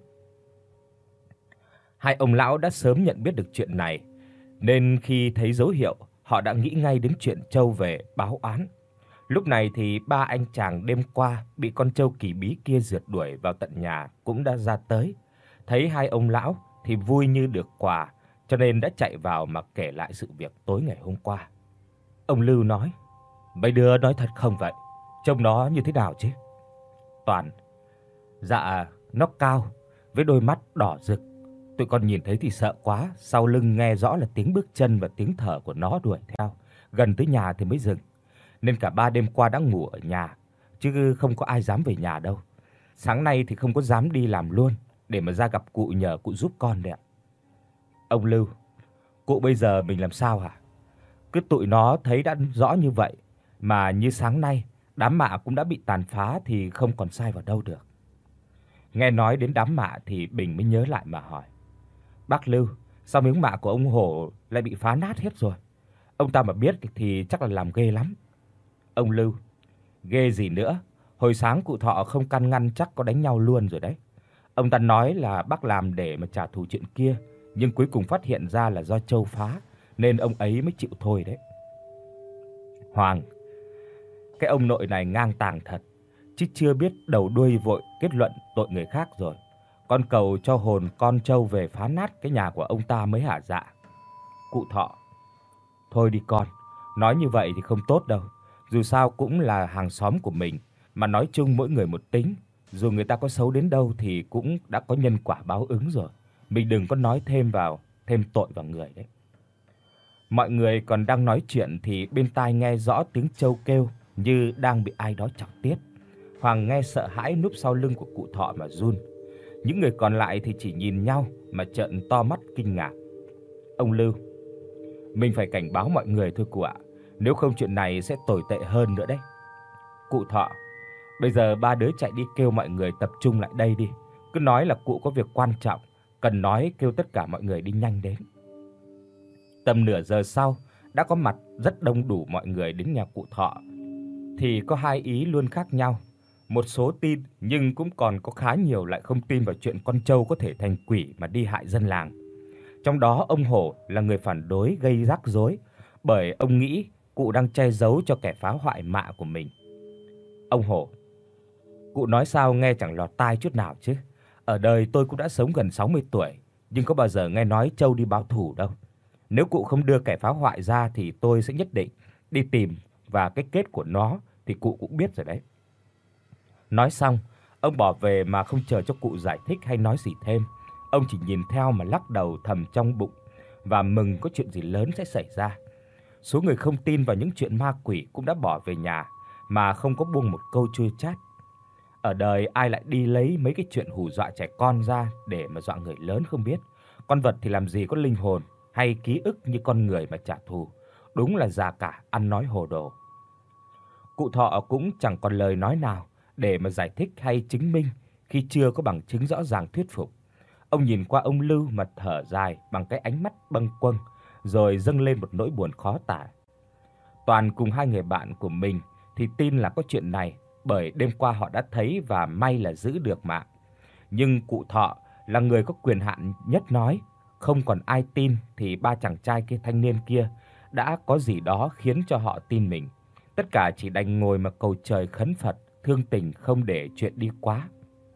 Hai ông lão đã sớm nhận biết được chuyện này, nên khi thấy dấu hiệu, họ đã nghĩ ngay đến chuyện trâu về báo oán. Lúc này thì ba anh chàng đêm qua bị con trâu kỳ bí kia rượt đuổi vào tận nhà cũng đã ra tới. Thấy hai ông lão thì vui như được quà, cho nên đã chạy vào mà kể lại sự việc tối ngày hôm qua. Ông Lưu nói: "Mấy đứa nói thật không vậy? Trông nó như thế nào chứ?" Toàn: "Dạ, nó cao với đôi mắt đỏ rực. Tụi con nhìn thấy thì sợ quá, sau lưng nghe rõ là tiếng bước chân và tiếng thở của nó đuổi theo, gần tới nhà thì mới dừng. Nên cả ba đêm qua đã ngủ ở nhà, chứ không có ai dám về nhà đâu. Sáng nay thì không có dám đi làm luôn, để mà ra gặp cụ nhờ cụ giúp con đấy ạ." Ông Lưu: "Cụ bây giờ mình làm sao hả? Cứ tụi nó thấy đã rõ như vậy, mà như sáng nay đám mạ cũng đã bị tàn phá thì không còn sai vào đâu được." Nghe nói đến đám mạ thì Bình mới nhớ lại mà hỏi: "Bác Lưu, sao miếng mạ của ông Hổ lại bị phá nát hết rồi? Ông ta mà biết thì chắc là làm ghê lắm." Ông Lưu: "Ghê gì nữa, hồi sáng cụ Thọ không can ngăn chắc có đánh nhau luôn rồi đấy. Ông ta nói là bác làm để mà trả thù chuyện kia, nhưng cuối cùng phát hiện ra là do trâu phá nên ông ấy mới chịu thôi đấy." Hoàng: "Cái ông nội này ngang tàng thật, chứ chưa biết đầu đuôi vội kết luận tội người khác rồi. Con cầu cho hồn con trâu về phá nát cái nhà của ông ta mới hả dạ." Cụ Thọ: "Thôi đi con, nói như vậy thì không tốt đâu. Dù sao cũng là hàng xóm của mình, mà nói chung mỗi người một tính, dù người ta có xấu đến đâu thì cũng đã có nhân quả báo ứng rồi. Mình đừng có nói thêm vào, thêm tội vào người đấy." Mọi người còn đang nói chuyện thì bên tai nghe rõ tiếng trâu kêu như đang bị ai đó chọc tiết. Hoàng nghe sợ hãi núp sau lưng của cụ Thọ mà run. Những người còn lại thì chỉ nhìn nhau mà trợn to mắt kinh ngạc. Ông Lưu: "Mình phải cảnh báo mọi người thôi cụ ạ, nếu không chuyện này sẽ tồi tệ hơn nữa đấy." Cụ Thọ: "Bây giờ ba đứa chạy đi kêu mọi người tập trung lại đây đi, cứ nói là cụ có việc quan trọng, cần nói kêu tất cả mọi người đi nhanh đến." Tầm nửa giờ sau, đã có mặt rất đông đủ mọi người đến nhà cụ Thọ. Thì có hai ý luôn khác nhau. Một số tin nhưng cũng còn có khá nhiều lại không tin vào chuyện con trâu có thể thành quỷ mà đi hại dân làng. Trong đó ông Hổ là người phản đối gây rắc rối, bởi ông nghĩ cụ đang che giấu cho kẻ phá hoại mạ của mình. Ông Hổ: "Cụ nói sao nghe chẳng lọt tai chút nào chứ. Ở đời tôi cũng đã sống gần sáu mươi tuổi, nhưng có bao giờ nghe nói trâu đi báo thù đâu. Nếu cụ không đưa kẻ phá hoại ra thì tôi sẽ nhất định đi tìm, và cái kết của nó thì cụ cũng biết rồi đấy." Nói xong, ông bỏ về mà không chờ cho cụ giải thích hay nói gì thêm. Ông chỉ nhìn theo mà lắc đầu thầm trong bụng, và mừng có chuyện gì lớn sẽ xảy ra. Số người không tin vào những chuyện ma quỷ cũng đã bỏ về nhà mà không có buông một câu chua chát. Ở đời ai lại đi lấy mấy cái chuyện hù dọa trẻ con ra để mà dọa người lớn không biết. Con vật thì làm gì có linh hồn hay ký ức như con người mà trả thù. Đúng là già cả ăn nói hồ đồ. Cụ Thọ cũng chẳng còn lời nói nào để mà giải thích hay chứng minh khi chưa có bằng chứng rõ ràng thuyết phục. Ông nhìn qua ông Lưu mà thở dài bằng cái ánh mắt bâng quâng, rồi dâng lên một nỗi buồn khó tả. Toàn cùng hai người bạn của mình thì tin là có chuyện này, bởi đêm qua họ đã thấy và may là giữ được mạng. Nhưng cụ Thọ là người có quyền hạn nhất nói, không còn ai tin thì ba chàng trai kia thanh niên kia đã có gì đó khiến cho họ tin mình. Tất cả chỉ đành ngồi mà cầu trời khấn Phật, thương tình không để chuyện đi quá.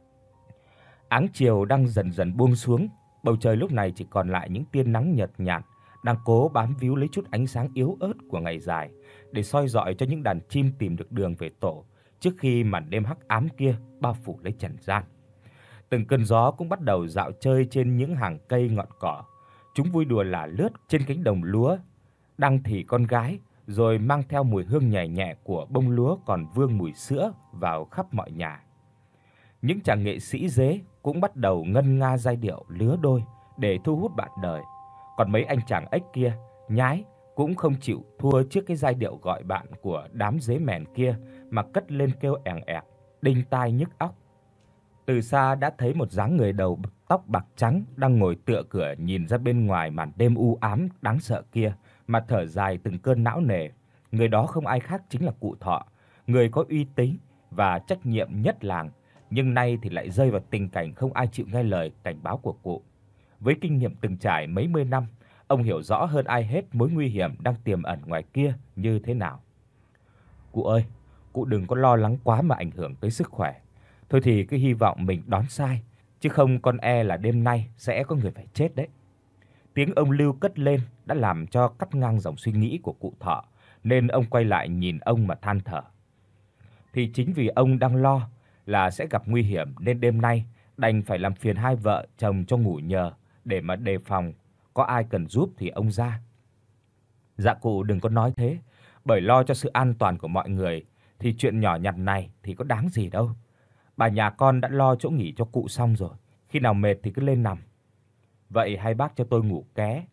Áng chiều đang dần dần buông xuống, bầu trời lúc này chỉ còn lại những tia nắng nhợt nhạt đang cố bám víu lấy chút ánh sáng yếu ớt của ngày dài để soi rọi cho những đàn chim tìm được đường về tổ trước khi màn đêm hắc ám kia bao phủ lấy trần gian. Từng cơn gió cũng bắt đầu dạo chơi trên những hàng cây ngọn cỏ. Chúng vui đùa lả lướt trên cánh đồng lúa, đang thì con gái, rồi mang theo mùi hương nhẹ nhẹ của bông lúa còn vương mùi sữa vào khắp mọi nhà. Những chàng nghệ sĩ dế cũng bắt đầu ngân nga giai điệu lứa đôi để thu hút bạn đời. Còn mấy anh chàng ếch kia, nhái cũng không chịu thua trước cái giai điệu gọi bạn của đám dế mèn kia mà cất lên kêu èng ẹc, đinh tai nhức óc. Từ xa đã thấy một dáng người đầu tóc bạc trắng đang ngồi tựa cửa nhìn ra bên ngoài màn đêm u ám đáng sợ kia mà thở dài từng cơn não nề. Người đó không ai khác chính là cụ Thọ, người có uy tín và trách nhiệm nhất làng, nhưng nay thì lại rơi vào tình cảnh không ai chịu nghe lời cảnh báo của cụ. Với kinh nghiệm từng trải mấy mươi năm, ông hiểu rõ hơn ai hết mối nguy hiểm đang tiềm ẩn ngoài kia như thế nào. "Cụ ơi, cụ đừng có lo lắng quá mà ảnh hưởng tới sức khỏe. Thôi thì cứ hy vọng mình đoán sai, chứ không con e là đêm nay sẽ có người phải chết đấy." Tiếng ông Lưu cất lên đã làm cho cắt ngang dòng suy nghĩ của cụ Thọ, nên ông quay lại nhìn ông mà than thở. Thì chính vì ông đang lo là sẽ gặp nguy hiểm nên đêm nay đành phải làm phiền hai vợ chồng cho ngủ nhờ để mà đề phòng, có ai cần giúp thì ông ra. "Dạ cụ đừng có nói thế, bởi lo cho sự an toàn của mọi người thì chuyện nhỏ nhặt này thì có đáng gì đâu. Bà nhà con đã lo chỗ nghỉ cho cụ xong rồi, khi nào mệt thì cứ lên nằm. Vậy hai bác cho tôi ngủ ké."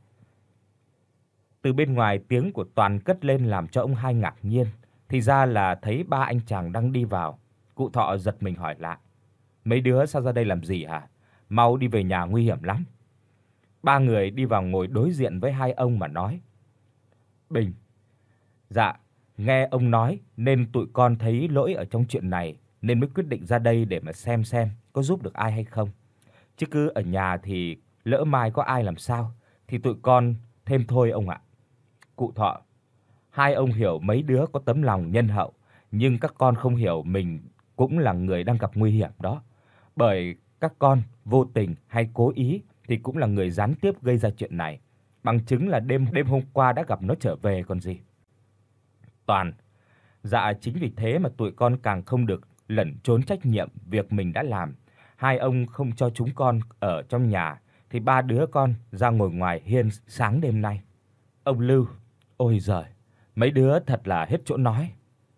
Từ bên ngoài tiếng của Toàn cất lên làm cho ông Hai ngạc nhiên, thì ra là thấy ba anh chàng đang đi vào. Cụ Thọ giật mình hỏi lại: "Mấy đứa sao ra đây làm gì hả? Mau đi về nhà, nguy hiểm lắm." Ba người đi vào ngồi đối diện với hai ông mà nói: "Bình, dạ, nghe ông nói nên tụi con thấy lỗi ở trong chuyện này nên mới quyết định ra đây để mà xem xem có giúp được ai hay không. Chứ cứ ở nhà thì lỡ mai có ai làm sao thì tụi con thêm thôi ông ạ." Cụ Thọ: "Hai ông hiểu mấy đứa có tấm lòng nhân hậu, nhưng các con không hiểu mình cũng là người đang gặp nguy hiểm đó. Bởi các con vô tình hay cố ý thì cũng là người gián tiếp gây ra chuyện này. Bằng chứng là đêm đêm hôm qua đã gặp nó trở về còn gì." Toàn: "Dạ chính vì thế mà tụi con càng không được lẩn trốn trách nhiệm việc mình đã làm. Hai ông không cho chúng con ở trong nhà thì ba đứa con ra ngồi ngoài hiên sáng đêm nay." Ông Lưu: "Ôi giời, mấy đứa thật là hết chỗ nói."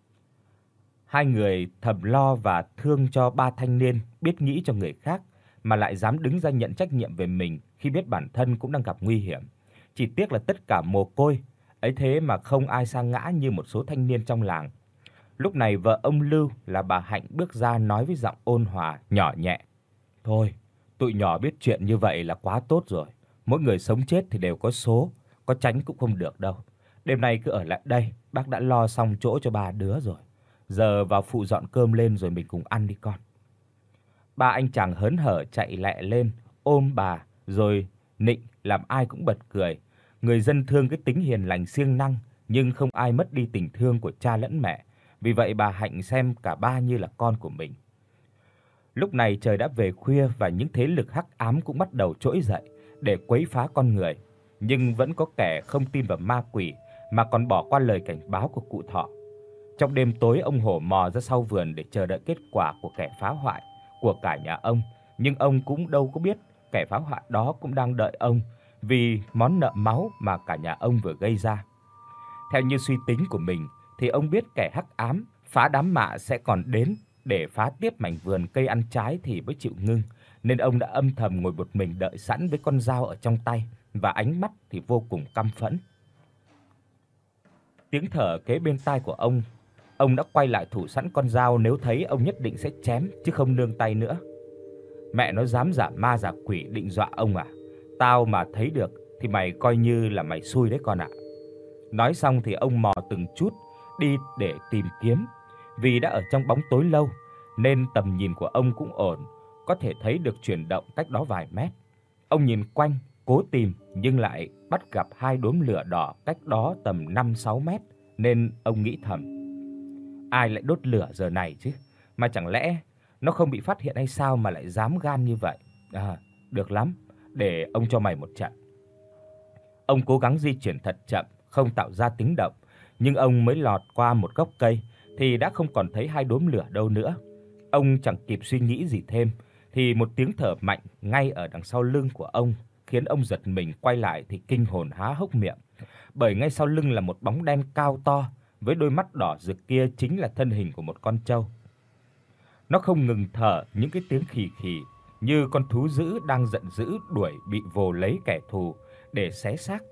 Hai người thầm lo và thương cho ba thanh niên biết nghĩ cho người khác mà lại dám đứng ra nhận trách nhiệm về mình khi biết bản thân cũng đang gặp nguy hiểm. Chỉ tiếc là tất cả mồ côi, ấy thế mà không ai sa ngã như một số thanh niên trong làng. Lúc này vợ ông Lưu là bà Hạnh bước ra nói với giọng ôn hòa, nhỏ nhẹ: "Thôi, tụi nhỏ biết chuyện như vậy là quá tốt rồi. Mỗi người sống chết thì đều có số, có tránh cũng không được đâu. Đêm nay cứ ở lại đây, bác đã lo xong chỗ cho ba đứa rồi. Giờ vào phụ dọn cơm lên rồi mình cùng ăn đi con." Ba anh chàng hớn hở chạy lẹ lên ôm bà rồi nịnh làm ai cũng bật cười. Người dân thương cái tính hiền lành siêng năng, nhưng không ai mất đi tình thương của cha lẫn mẹ. Vì vậy bà Hạnh xem cả ba như là con của mình. Lúc này trời đã về khuya và những thế lực hắc ám cũng bắt đầu trỗi dậy để quấy phá con người, nhưng vẫn có kẻ không tin vào ma quỷ mà còn bỏ qua lời cảnh báo của cụ Thọ. Trong đêm tối, ông Hổ mò ra sau vườn để chờ đợi kết quả của kẻ phá hoại của cả nhà ông, nhưng ông cũng đâu có biết kẻ phá hoại đó cũng đang đợi ông, vì món nợ máu mà cả nhà ông vừa gây ra. Theo như suy tính của mình thì ông biết kẻ hắc ám phá đám mạ sẽ còn đến để phá tiếp mảnh vườn cây ăn trái thì mới chịu ngưng, nên ông đã âm thầm ngồi một mình đợi sẵn với con dao ở trong tay và ánh mắt thì vô cùng căm phẫn. Tiếng thở kế bên tai của ông, ông đã quay lại thủ sẵn con dao, nếu thấy ông nhất định sẽ chém chứ không nương tay nữa. Mẹ nó dám giả ma giả quỷ định dọa ông à? Tao mà thấy được thì mày coi như là mày xui đấy con ạ. Nói xong thì ông mò từng chút đi để tìm kiếm, vì đã ở trong bóng tối lâu nên tầm nhìn của ông cũng ổn, có thể thấy được chuyển động cách đó vài mét. Ông nhìn quanh cố tìm nhưng lại bắt gặp hai đốm lửa đỏ cách đó tầm năm sáu mét, nên ông nghĩ thầm: ai lại đốt lửa giờ này chứ? Mà chẳng lẽ nó không bị phát hiện hay sao mà lại dám gan như vậy? À, được lắm, để ông cho mày một trận. Ông cố gắng di chuyển thật chậm, không tạo ra tiếng động, nhưng ông mới lọt qua một gốc cây thì đã không còn thấy hai đốm lửa đâu nữa. Ông chẳng kịp suy nghĩ gì thêm thì một tiếng thở mạnh ngay ở đằng sau lưng của ông khiến ông giật mình, quay lại thì kinh hồn há hốc miệng, bởi ngay sau lưng là một bóng đen cao to với đôi mắt đỏ rực kia chính là thân hình của một con trâu. Nó không ngừng thở những cái tiếng khì khì như con thú dữ đang giận dữ đuổi bị vồ lấy kẻ thù để xé xác.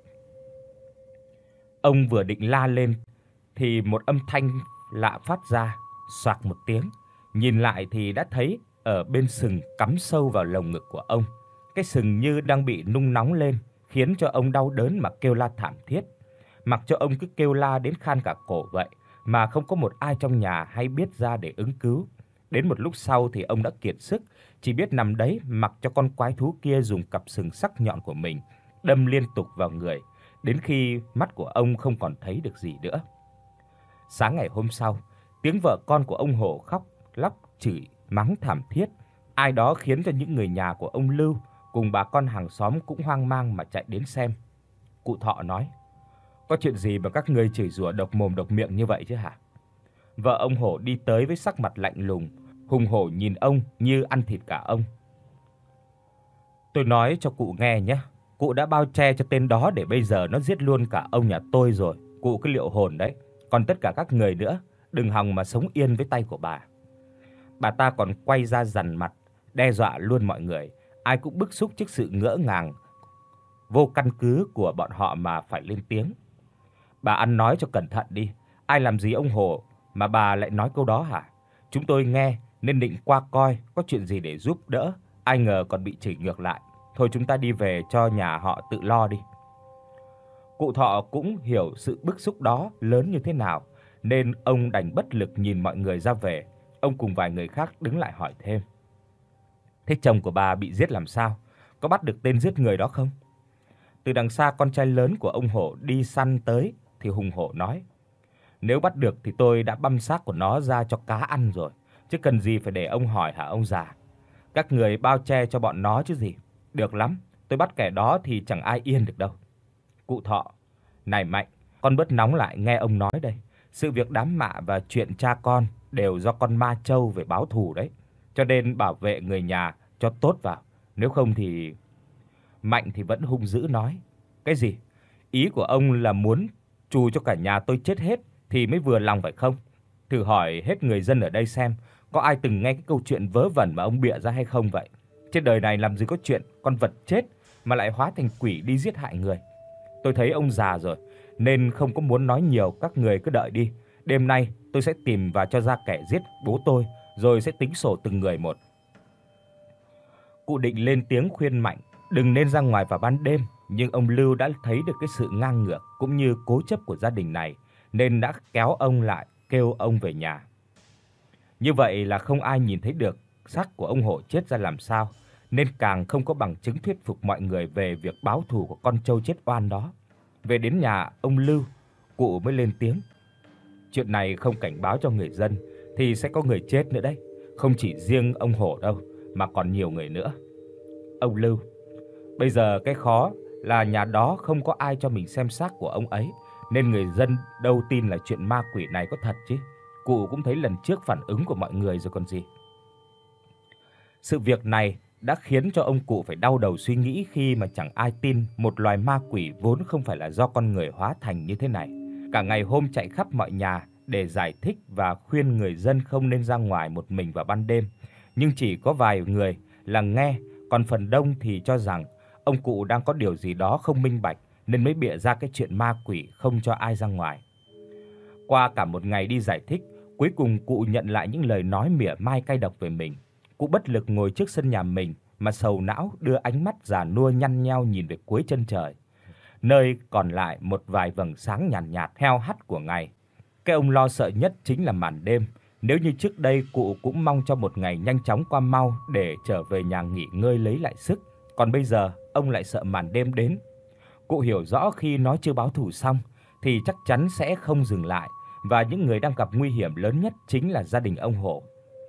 Ông vừa định la lên thì một âm thanh lạ phát ra, xoạc một tiếng. Nhìn lại thì đã thấy ở bên sừng cắm sâu vào lồng ngực của ông. Cái sừng như đang bị nung nóng lên, khiến cho ông đau đớn mà kêu la thảm thiết. Mặc cho ông cứ kêu la đến khan cả cổ vậy mà không có một ai trong nhà hay biết ra để ứng cứu. Đến một lúc sau thì ông đã kiệt sức, chỉ biết nằm đấy mặc cho con quái thú kia dùng cặp sừng sắc nhọn của mình đâm liên tục vào người, đến khi mắt của ông không còn thấy được gì nữa. Sáng ngày hôm sau, tiếng vợ con của ông Hổ khóc lóc chửi mắng thảm thiết. Ai đó khiến cho những người nhà của ông Lưu cùng bà con hàng xóm cũng hoang mang mà chạy đến xem. Cụ Thọ nói: "Có chuyện gì mà các ngươi chửi rủa độc mồm độc miệng như vậy chứ hả?" Vợ ông Hổ đi tới với sắc mặt lạnh lùng, hùng hổ nhìn ông như ăn thịt cả ông. "Tôi nói cho cụ nghe nhé, cụ đã bao che cho tên đó để bây giờ nó giết luôn cả ông nhà tôi rồi, cụ cứ liệu hồn đấy. Còn tất cả các người nữa, đừng hòng mà sống yên với tay của bà." Bà ta còn quay ra dằn mặt, đe dọa luôn mọi người, ai cũng bức xúc trước sự ngỡ ngàng vô căn cứ của bọn họ mà phải lên tiếng. "Bà ăn nói cho cẩn thận đi, ai làm gì ông Hổ mà bà lại nói câu đó hả? Chúng tôi nghe nên định qua coi có chuyện gì để giúp đỡ, ai ngờ còn bị chửi ngược lại. Thôi chúng ta đi về cho nhà họ tự lo đi." Cụ Thọ cũng hiểu sự bức xúc đó lớn như thế nào, nên ông đành bất lực nhìn mọi người ra về. Ông cùng vài người khác đứng lại hỏi thêm: "Thế chồng của bà bị giết làm sao? Có bắt được tên giết người đó không?" Từ đằng xa, con trai lớn của ông Hổ đi săn tới thì hùng hổ nói: "Nếu bắt được thì tôi đã băm xác của nó ra cho cá ăn rồi, chứ cần gì phải để ông hỏi hả ông già? Các người bao che cho bọn nó chứ gì. Được lắm, tôi bắt kẻ đó thì chẳng ai yên được đâu." Cụ Thọ: "Này Mạnh, con bớt nóng lại nghe ông nói đây. Sự việc đám mạ và chuyện cha con đều do con ma Châu về báo thù đấy, cho nên bảo vệ người nhà cho tốt vào, nếu không thì..." Mạnh thì vẫn hung dữ nói: "Cái gì? Ý của ông là muốn trù cho cả nhà tôi chết hết thì mới vừa lòng phải không? Thử hỏi hết người dân ở đây xem, có ai từng nghe cái câu chuyện vớ vẩn mà ông bịa ra hay không vậy? Trên đời này làm gì có chuyện con vật chết mà lại hóa thành quỷ đi giết hại người. Tôi thấy ông già rồi nên không có muốn nói nhiều, các người cứ đợi đi. Đêm nay tôi sẽ tìm và cho ra kẻ giết bố tôi, rồi sẽ tính sổ từng người một." Cụ định lên tiếng khuyên Mạnh đừng nên ra ngoài vào ban đêm, nhưng ông Lưu đã thấy được cái sự ngang ngược cũng như cố chấp của gia đình này nên đã kéo ông lại, kêu ông về nhà. Như vậy là không ai nhìn thấy được xác của ông Hổ chết ra làm sao, nên càng không có bằng chứng thuyết phục mọi người về việc báo thù của con trâu chết oan đó. Về đến nhà ông Lưu, cụ mới lên tiếng: "Chuyện này không cảnh báo cho người dân thì sẽ có người chết nữa đấy, không chỉ riêng ông Hổ đâu mà còn nhiều người nữa. Ông Lưu, bây giờ cái khó là nhà đó không có ai cho mình xem xác của ông ấy, nên người dân đâu tin là chuyện ma quỷ này có thật chứ. Cụ cũng thấy lần trước phản ứng của mọi người rồi còn gì." Sự việc này đã khiến cho ông cụ phải đau đầu suy nghĩ khi mà chẳng ai tin một loài ma quỷ vốn không phải là do con người hóa thành như thế này. Cả ngày hôm chạy khắp mọi nhà để giải thích và khuyên người dân không nên ra ngoài một mình vào ban đêm, nhưng chỉ có vài người là nghe, còn phần đông thì cho rằng ông cụ đang có điều gì đó không minh bạch nên mới bịa ra cái chuyện ma quỷ không cho ai ra ngoài. Qua cả một ngày đi giải thích, cuối cùng cụ nhận lại những lời nói mỉa mai cay độc về mình. Cụ bất lực ngồi trước sân nhà mình mà sầu não đưa ánh mắt già nua nhăn nheo nhìn về cuối chân trời, nơi còn lại một vài vầng sáng nhàn nhạt, nhạt heo hắt của ngày. Cái ông lo sợ nhất chính là màn đêm. Nếu như trước đây cụ cũng mong cho một ngày nhanh chóng qua mau để trở về nhà nghỉ ngơi lấy lại sức, còn bây giờ ông lại sợ màn đêm đến. Cụ hiểu rõ khi nó chưa báo thù xong thì chắc chắn sẽ không dừng lại, và những người đang gặp nguy hiểm lớn nhất chính là gia đình ông Hổ.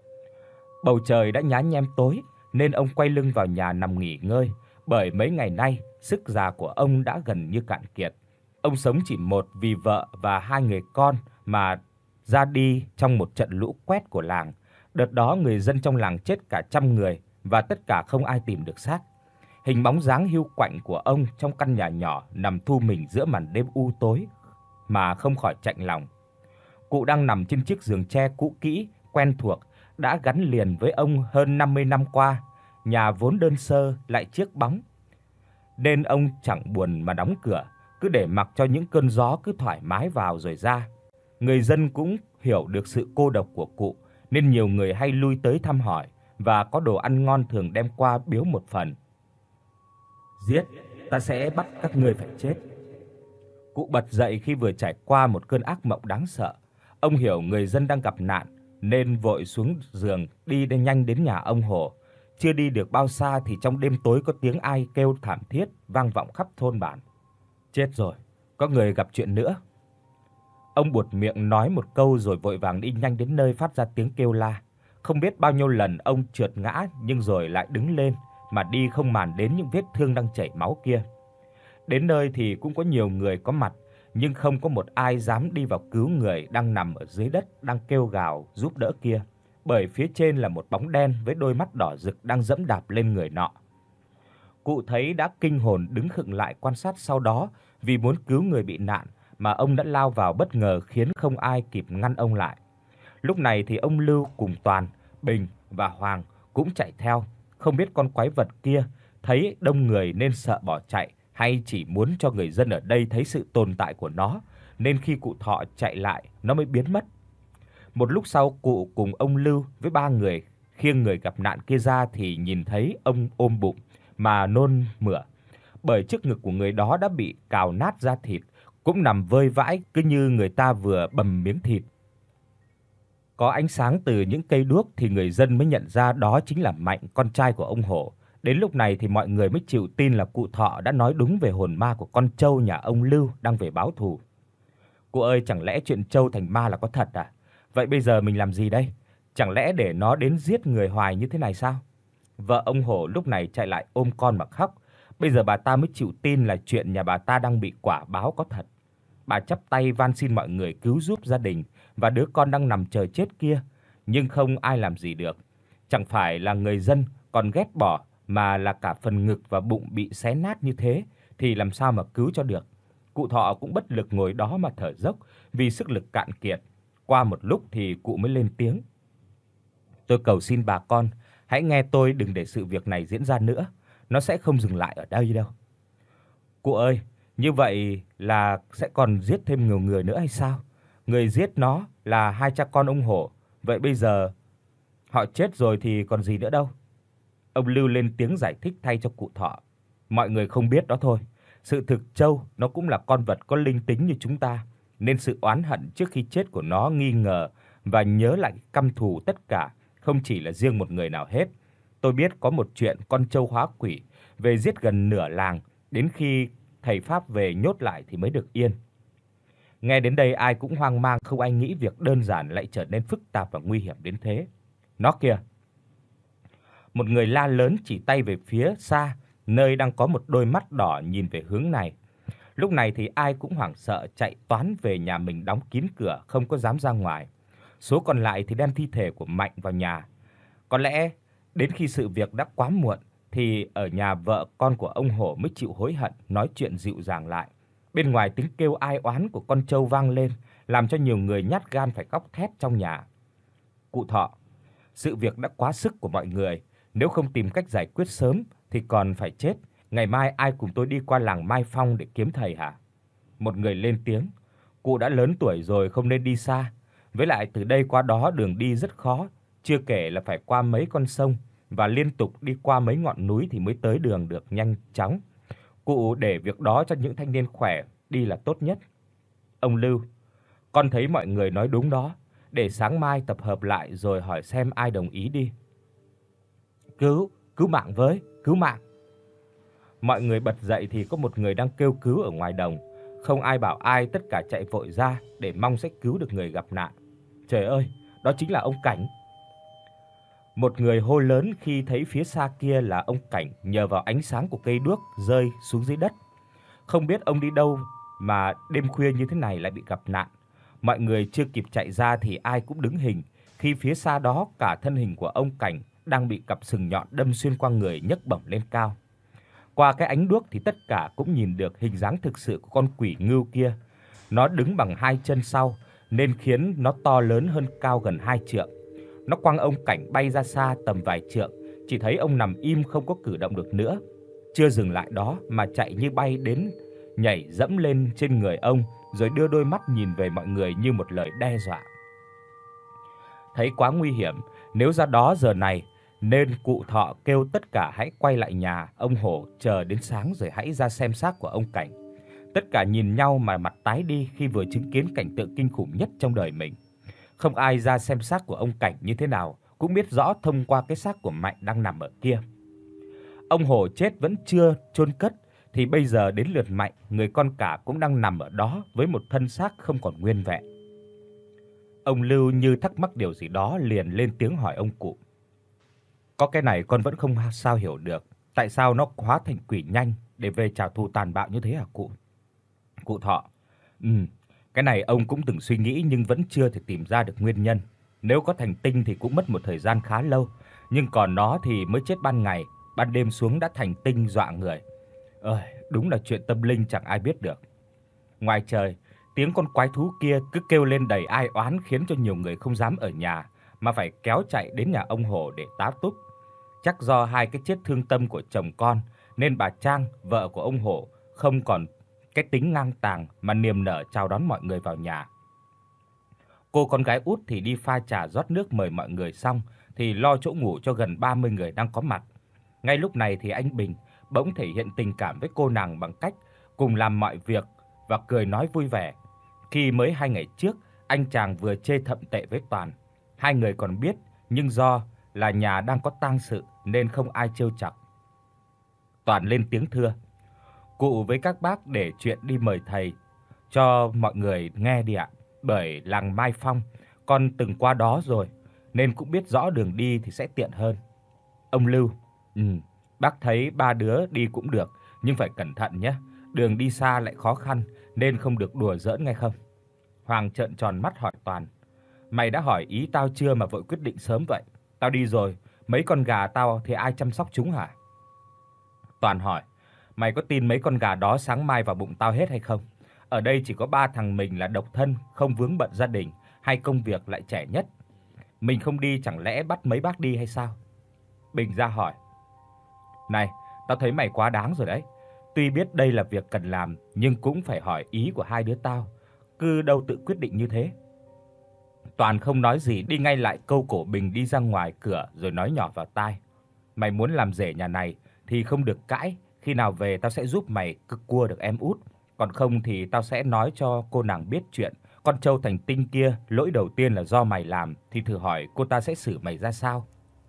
Bầu trời đã nhá nhem tối nên ông quay lưng vào nhà nằm nghỉ ngơi, bởi mấy ngày nay sức già của ông đã gần như cạn kiệt. Ông sống chỉ một vì vợ và hai người con mà ra đi trong một trận lũ quét của làng. Đợt đó người dân trong làng chết cả trăm người và tất cả không ai tìm được xác. Hình bóng dáng hiu quạnh của ông trong căn nhà nhỏ nằm thu mình giữa màn đêm u tối mà không khỏi chạnh lòng. Cụ đang nằm trên chiếc giường tre cũ kỹ, quen thuộc, đã gắn liền với ông hơn năm mươi năm qua. Nhà vốn đơn sơ lại chiếc bóng, nên ông chẳng buồn mà đóng cửa, cứ để mặc cho những cơn gió cứ thoải mái vào rồi ra. Người dân cũng hiểu được sự cô độc của cụ, nên nhiều người hay lui tới thăm hỏi và có đồ ăn ngon thường đem qua biếu một phần. "Giết, ta sẽ bắt các ngươi phải chết." Cụ bật dậy khi vừa trải qua một cơn ác mộng đáng sợ. Ông hiểu người dân đang gặp nạn nên vội xuống giường đi đến nhanh đến nhà ông Hổ. Chưa đi được bao xa thì trong đêm tối có tiếng ai kêu thảm thiết vang vọng khắp thôn bản. "Chết rồi, có người gặp chuyện nữa." Ông buột miệng nói một câu rồi vội vàng đi nhanh đến nơi phát ra tiếng kêu la. Không biết bao nhiêu lần ông trượt ngã nhưng rồi lại đứng lên mà đi không màng đến những vết thương đang chảy máu kia. Đến nơi thì cũng có nhiều người có mặt, nhưng không có một ai dám đi vào cứu người đang nằm ở dưới đất đang kêu gào giúp đỡ kia, bởi phía trên là một bóng đen với đôi mắt đỏ rực đang giẫm đạp lên người nọ. Cụ thấy đã kinh hồn đứng khựng lại quan sát, sau đó vì muốn cứu người bị nạn mà ông đã lao vào bất ngờ khiến không ai kịp ngăn ông lại. Lúc này thì ông Lưu cùng Toàn, Bình và Hoàng cũng chạy theo, không biết con quái vật kia thấy đông người nên sợ bỏ chạy hay chỉ muốn cho người dân ở đây thấy sự tồn tại của nó, nên khi cụ Thọ chạy lại nó mới biến mất. Một lúc sau, cụ cùng ông Lưu với ba người khiêng người gặp nạn kia ra thì nhìn thấy ông ôm bụng mà nôn mửa, bởi trước ngực của người đó đã bị cào nát da thịt, cũng nằm vơi vãi cứ như người ta vừa bầm miếng thịt. Có ánh sáng từ những cây đuốc thì người dân mới nhận ra đó chính là Mạnh, con trai của ông Hổ. Đến lúc này thì mọi người mới chịu tin là cụ Thọ đã nói đúng về hồn ma của con trâu nhà ông Lưu đang về báo thù. "Cụ ơi, chẳng lẽ chuyện trâu thành ma là có thật à? Vậy bây giờ mình làm gì đây? Chẳng lẽ để nó đến giết người hoài như thế này sao?" Vợ ông Hổ lúc này chạy lại ôm con mà khóc. Bây giờ bà ta mới chịu tin là chuyện nhà bà ta đang bị quả báo có thật. Bà chắp tay van xin mọi người cứu giúp gia đình và đứa con đang nằm chờ chết kia, nhưng không ai làm gì được. Chẳng phải là người dân còn ghét bỏ, mà là cả phần ngực và bụng bị xé nát như thế thì làm sao mà cứu cho được. Cụ Thọ cũng bất lực ngồi đó mà thở dốc vì sức lực cạn kiệt. Qua một lúc thì cụ mới lên tiếng: "Tôi cầu xin bà con hãy nghe tôi, đừng để sự việc này diễn ra nữa, nó sẽ không dừng lại ở đây đâu." "Cụ ơi, như vậy là sẽ còn giết thêm nhiều người nữa hay sao? Người giết nó là hai cha con ông Hổ, vậy bây giờ họ chết rồi thì còn gì nữa đâu." Ông Lưu lên tiếng giải thích thay cho cụ Thọ: "Mọi người không biết đó thôi, sự thực trâu nó cũng là con vật có linh tính như chúng ta, nên sự oán hận trước khi chết của nó nghi ngờ và nhớ lại căm thù tất cả, không chỉ là riêng một người nào hết. Tôi biết có một chuyện con trâu hóa quỷ về giết gần nửa làng, đến khi thầy pháp về nhốt lại thì mới được yên." Nghe đến đây ai cũng hoang mang, không ai nghĩ việc đơn giản lại trở nên phức tạp và nguy hiểm đến thế. "Nó kìa!" Một người la lớn chỉ tay về phía xa, nơi đang có một đôi mắt đỏ nhìn về hướng này. Lúc này thì ai cũng hoảng sợ chạy toán về nhà mình đóng kín cửa, không có dám ra ngoài. Số còn lại thì đem thi thể của Mạnh vào nhà. Có lẽ Đến khi sự việc đã quá muộn thì ở nhà vợ con của ông Hổ mới chịu hối hận, nói chuyện dịu dàng lại. Bên ngoài tiếng kêu ai oán của con trâu vang lên, làm cho nhiều người nhát gan phải khóc thét trong nhà. Cụ Thọ, sự việc đã quá sức của mọi người, nếu không tìm cách giải quyết sớm thì còn phải chết. Ngày mai ai cùng tôi đi qua làng Mai Phong để kiếm thầy hả? Một người lên tiếng, cụ đã lớn tuổi rồi không nên đi xa, với lại từ đây qua đó đường đi rất khó, chưa kể là phải qua mấy con sông và liên tục đi qua mấy ngọn núi thì mới tới đường được nhanh chóng. Cụ để việc đó cho những thanh niên khỏe đi là tốt nhất. Ông Lưu, con thấy mọi người nói đúng đó, để sáng mai tập hợp lại rồi hỏi xem ai đồng ý đi. Cứu, cứu mạng với, cứu mạng. Mọi người bật dậy thì có một người đang kêu cứu ở ngoài đồng, không ai bảo ai, tất cả chạy vội ra để mong sẽ cứu được người gặp nạn. Trời ơi, đó chính là ông Cảnh. Một người hô lớn khi thấy phía xa kia là ông Cảnh, nhờ vào ánh sáng của cây đuốc rơi xuống dưới đất. Không biết ông đi đâu mà đêm khuya như thế này lại bị gặp nạn. Mọi người chưa kịp chạy ra thì ai cũng đứng hình, khi phía xa đó cả thân hình của ông Cảnh đang bị cặp sừng nhọn đâm xuyên qua người nhấc bổng lên cao. Qua cái ánh đuốc thì tất cả cũng nhìn được hình dáng thực sự của con quỷ ngưu kia. Nó đứng bằng hai chân sau nên khiến nó to lớn hơn, cao gần hai trượng. Nó quăng ông Cảnh bay ra xa tầm vài trượng, chỉ thấy ông nằm im không có cử động được nữa. Chưa dừng lại đó mà chạy như bay đến, nhảy dẫm lên trên người ông rồi đưa đôi mắt nhìn về mọi người như một lời đe dọa. Thấy quá nguy hiểm, nếu ra đó giờ này nên cụ Thọ kêu tất cả hãy quay lại nhà ông Hổ, chờ đến sáng rồi hãy ra xem xác của ông Cảnh. Tất cả nhìn nhau mà mặt tái đi khi vừa chứng kiến cảnh tượng kinh khủng nhất trong đời mình. Không ai ra xem xác của ông Cảnh như thế nào cũng biết rõ thông qua cái xác của Mạnh đang nằm ở kia. Ông Hổ chết vẫn chưa chôn cất thì bây giờ đến lượt Mạnh, người con cả cũng đang nằm ở đó với một thân xác không còn nguyên vẹn. Ông Lưu như thắc mắc điều gì đó liền lên tiếng hỏi ông cụ. Có cái này con vẫn không sao hiểu được, tại sao nó hóa thành quỷ nhanh để về trả thù tàn bạo như thế hả cụ? Cụ Thọ, ừm, cái này ông cũng từng suy nghĩ nhưng vẫn chưa thể tìm ra được nguyên nhân. Nếu có thành tinh thì cũng mất một thời gian khá lâu, nhưng còn nó thì mới chết ban ngày, ban đêm xuống đã thành tinh dọa người. Ơi, đúng là chuyện tâm linh chẳng ai biết được. Ngoài trời, tiếng con quái thú kia cứ kêu lên đầy ai oán khiến cho nhiều người không dám ở nhà mà phải kéo chạy đến nhà ông Hổ để tá túc. Chắc do hai cái chết thương tâm của chồng con nên bà Trang, vợ của ông Hổ, không còn cái tính ngang tàng mà niềm nở chào đón mọi người vào nhà. Cô con gái út thì đi pha trà rót nước mời mọi người xong thì lo chỗ ngủ cho gần ba mươi người đang có mặt. Ngay lúc này thì anh Bình bỗng thể hiện tình cảm với cô nàng bằng cách cùng làm mọi việc và cười nói vui vẻ. Khi mới hai ngày trước, anh chàng vừa chê thậm tệ với Toàn. Hai người còn biết, nhưng do là nhà đang có tang sự nên không ai trêu chọc. Toàn lên tiếng thưa: "Cụ với các bác để chuyện đi mời thầy cho mọi người nghe đi ạ. Bởi làng Mai Phong con từng qua đó rồi nên cũng biết rõ đường đi thì sẽ tiện hơn." Ông Lưu: "Ừm, bác thấy ba đứa đi cũng được, nhưng phải cẩn thận nhé. Đường đi xa lại khó khăn nên không được đùa giỡn nghe không?" Hoàng trợn tròn mắt hỏi Toàn: "Mày đã hỏi ý tao chưa mà vội quyết định sớm vậy? Tao đi rồi, mấy con gà tao thì ai chăm sóc chúng hả?" Toàn hỏi: "Mày có tin mấy con gà đó sáng mai vào bụng tao hết hay không? Ở đây chỉ có ba thằng mình là độc thân, không vướng bận gia đình hay công việc, lại trẻ nhất. Mình không đi chẳng lẽ bắt mấy bác đi hay sao?" Bình ra hỏi: "Này, tao thấy mày quá đáng rồi đấy. Tuy biết đây là việc cần làm nhưng cũng phải hỏi ý của hai đứa tao, cứ đâu tự quyết định như thế." Toàn không nói gì, đi ngay lại câu cổ Bình đi ra ngoài cửa rồi nói nhỏ vào tai: "Mày muốn làm rể nhà này thì không được cãi, khi nào về tao sẽ giúp mày cực cua được em út, còn không thì tao sẽ nói cho cô nàng biết chuyện con trâu thành tinh kia lỗi đầu tiên là do mày làm, thì thử hỏi cô ta sẽ xử mày ra sao."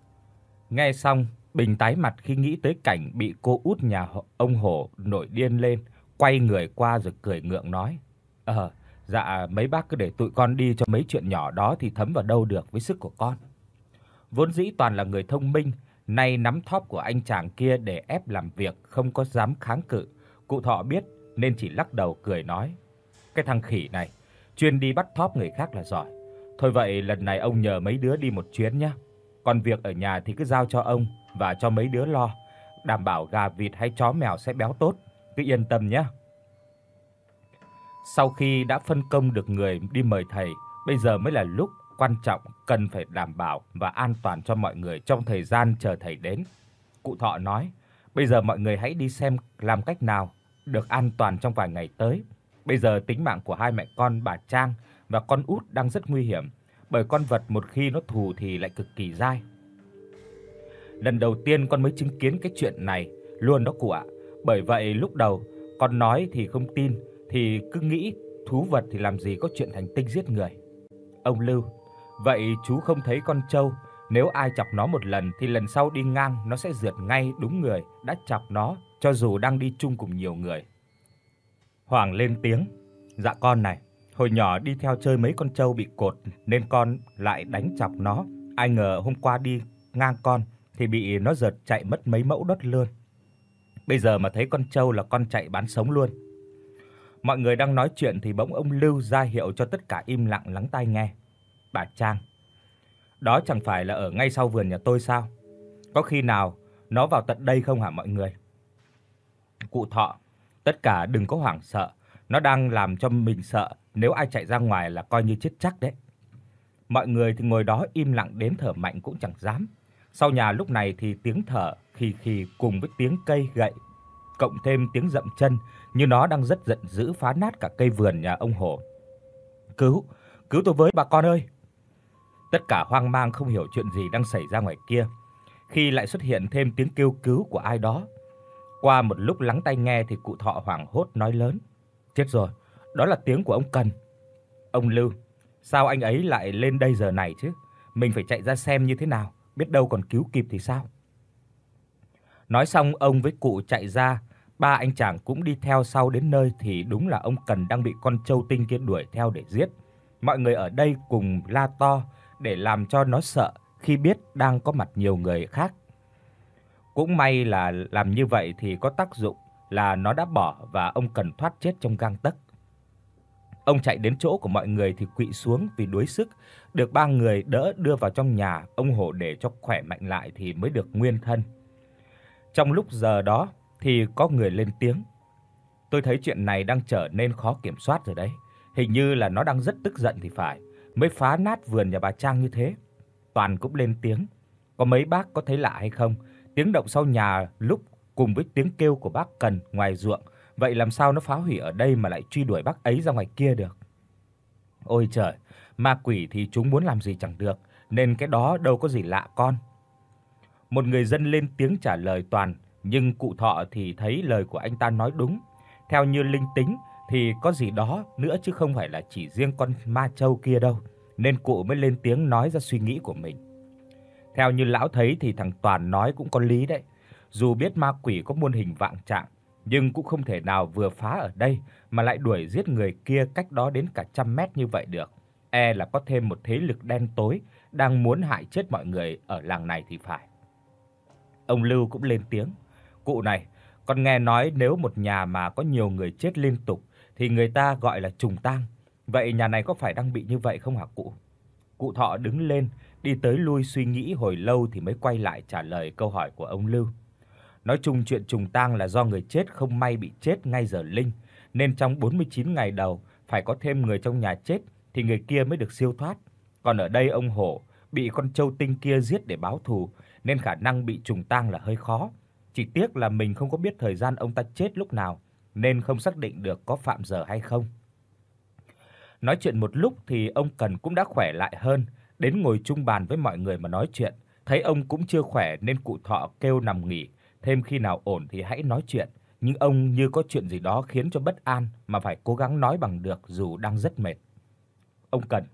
Nghe xong, Bình tái mặt khi nghĩ tới cảnh bị cô út nhà ông Hổ nổi điên lên, quay người qua rồi cười ngượng nói: "Ờ, dạ mấy bác cứ để tụi con đi cho mấy chuyện nhỏ đó thì thấm vào đâu được với sức của con." Vốn dĩ Toàn là người thông minh, nay nắm thóp của anh chàng kia để ép làm việc không có dám kháng cự. Cụ Thọ biết nên chỉ lắc đầu cười nói: "Cái thằng khỉ này, chuyên đi bắt thóp người khác là giỏi. Thôi vậy lần này ông nhờ mấy đứa đi một chuyến nhé." Còn việc ở nhà thì cứ giao cho ông và cho mấy đứa lo, đảm bảo gà vịt hay chó mèo sẽ béo tốt, cứ yên tâm nhé." Sau khi đã phân công được người đi mời thầy, bây giờ mới là lúc quan trọng cần phải đảm bảo và an toàn cho mọi người trong thời gian chờ thầy đến. Cụ Thọ nói: "Bây giờ mọi người hãy đi xem làm cách nào được an toàn trong vài ngày tới. Bây giờ tính mạng của hai mẹ con bà Trang và con út đang rất nguy hiểm, bởi con vật một khi nó thù thì lại cực kỳ dai. Lần đầu tiên con mới chứng kiến cái chuyện này luôn đó cụ ạ. Bởi vậy lúc đầu con nói thì không tin, thì cứ nghĩ thú vật thì làm gì có chuyện thành tinh giết người." Ông Lưu: "Vậy chú không thấy con trâu, nếu ai chọc nó một lần thì lần sau đi ngang nó sẽ rượt ngay đúng người đã chọc nó, cho dù đang đi chung cùng nhiều người." Hoàng lên tiếng: "Dạ con này, hồi nhỏ đi theo chơi mấy con trâu bị cột nên con lại đánh chọc nó, ai ngờ hôm qua đi ngang con thì bị nó rượt chạy mất mấy mẫu đất luôn. Bây giờ mà thấy con trâu là con chạy bán sống luôn." Mọi người đang nói chuyện thì bỗng ông Lưu ra hiệu cho tất cả im lặng lắng tai nghe. "Bà Trang, đó chẳng phải là ở ngay sau vườn nhà tôi sao? Có khi nào nó vào tận đây không hả mọi người?" Cụ Thọ: "Tất cả đừng có hoảng sợ, nó đang làm cho mình sợ, nếu ai chạy ra ngoài là coi như chết chắc đấy." Mọi người thì ngồi đó im lặng đến thở mạnh cũng chẳng dám. Sau nhà lúc này thì tiếng thở khì khì cùng với tiếng cây gậy, cộng thêm tiếng dậm chân như nó đang rất giận dữ phá nát cả cây vườn nhà ông Hổ. "Cứu, cứu tôi với bà con ơi!" Tất cả hoang mang không hiểu chuyện gì đang xảy ra ngoài kia, khi lại xuất hiện thêm tiếng kêu cứu của ai đó. Qua một lúc lắng tai nghe thì cụ Thọ hoảng hốt nói lớn: "Chết rồi, đó là tiếng của ông Cần." Ông Lưu: "Sao anh ấy lại lên đây giờ này chứ? Mình phải chạy ra xem như thế nào, biết đâu còn cứu kịp thì sao?" Nói xong ông với cụ chạy ra, ba anh chàng cũng đi theo sau đến nơi thì đúng là ông Cần đang bị con trâu tinh kia đuổi theo để giết. Mọi người ở đây cùng la to để làm cho nó sợ khi biết đang có mặt nhiều người khác. Cũng may là làm như vậy thì có tác dụng là nó đã bỏ và ông Cần thoát chết trong gang tấc. Ông chạy đến chỗ của mọi người thì quỵ xuống vì đuối sức, được ba người đỡ đưa vào trong nhà ông Hổ để cho khỏe mạnh lại thì mới được nguyên thân. Trong lúc giờ đó thì có người lên tiếng: "Tôi thấy chuyện này đang trở nên khó kiểm soát rồi đấy. Hình như là nó đang rất tức giận thì phải, mới phá nát vườn nhà bà Trang như thế." Toàn cũng lên tiếng: "Có mấy bác có thấy lạ hay không? Tiếng động sau nhà lúc cùng với tiếng kêu của bác Cần ngoài ruộng, vậy làm sao nó phá hủy ở đây mà lại truy đuổi bác ấy ra ngoài kia được?" "Ôi trời, ma quỷ thì chúng muốn làm gì chẳng được, nên cái đó đâu có gì lạ con." Một người dân lên tiếng trả lời Toàn, nhưng cụ Thọ thì thấy lời của anh ta nói đúng. Theo như linh tính thì có gì đó nữa chứ không phải là chỉ riêng con ma trâu kia đâu, nên cụ mới lên tiếng nói ra suy nghĩ của mình. Theo như lão thấy thì thằng Toàn nói cũng có lý đấy. Dù biết ma quỷ có muôn hình vạn trạng, nhưng cũng không thể nào vừa phá ở đây mà lại đuổi giết người kia cách đó đến cả trăm mét như vậy được. E là có thêm một thế lực đen tối đang muốn hại chết mọi người ở làng này thì phải. Ông Lưu cũng lên tiếng: "Cụ này, con nghe nói nếu một nhà mà có nhiều người chết liên tục thì người ta gọi là trùng tang. Vậy nhà này có phải đang bị như vậy không hả cụ?" Cụ Thọ đứng lên, đi tới lui suy nghĩ hồi lâu thì mới quay lại trả lời câu hỏi của ông Lưu. Nói chung chuyện trùng tang là do người chết không may bị chết ngay giờ linh, nên trong bốn mươi chín ngày đầu phải có thêm người trong nhà chết thì người kia mới được siêu thoát. Còn ở đây ông Hổ bị con trâu tinh kia giết để báo thù, nên khả năng bị trùng tang là hơi khó. Chỉ tiếc là mình không có biết thời gian ông ta chết lúc nào, nên không xác định được có phạm giờ hay không." Nói chuyện một lúc thì ông Cần cũng đã khỏe lại hơn, đến ngồi chung bàn với mọi người mà nói chuyện. Thấy ông cũng chưa khỏe nên cụ Thọ kêu nằm nghỉ, thêm khi nào ổn thì hãy nói chuyện, nhưng ông như có chuyện gì đó khiến cho bất an mà phải cố gắng nói bằng được dù đang rất mệt. Ông Cần: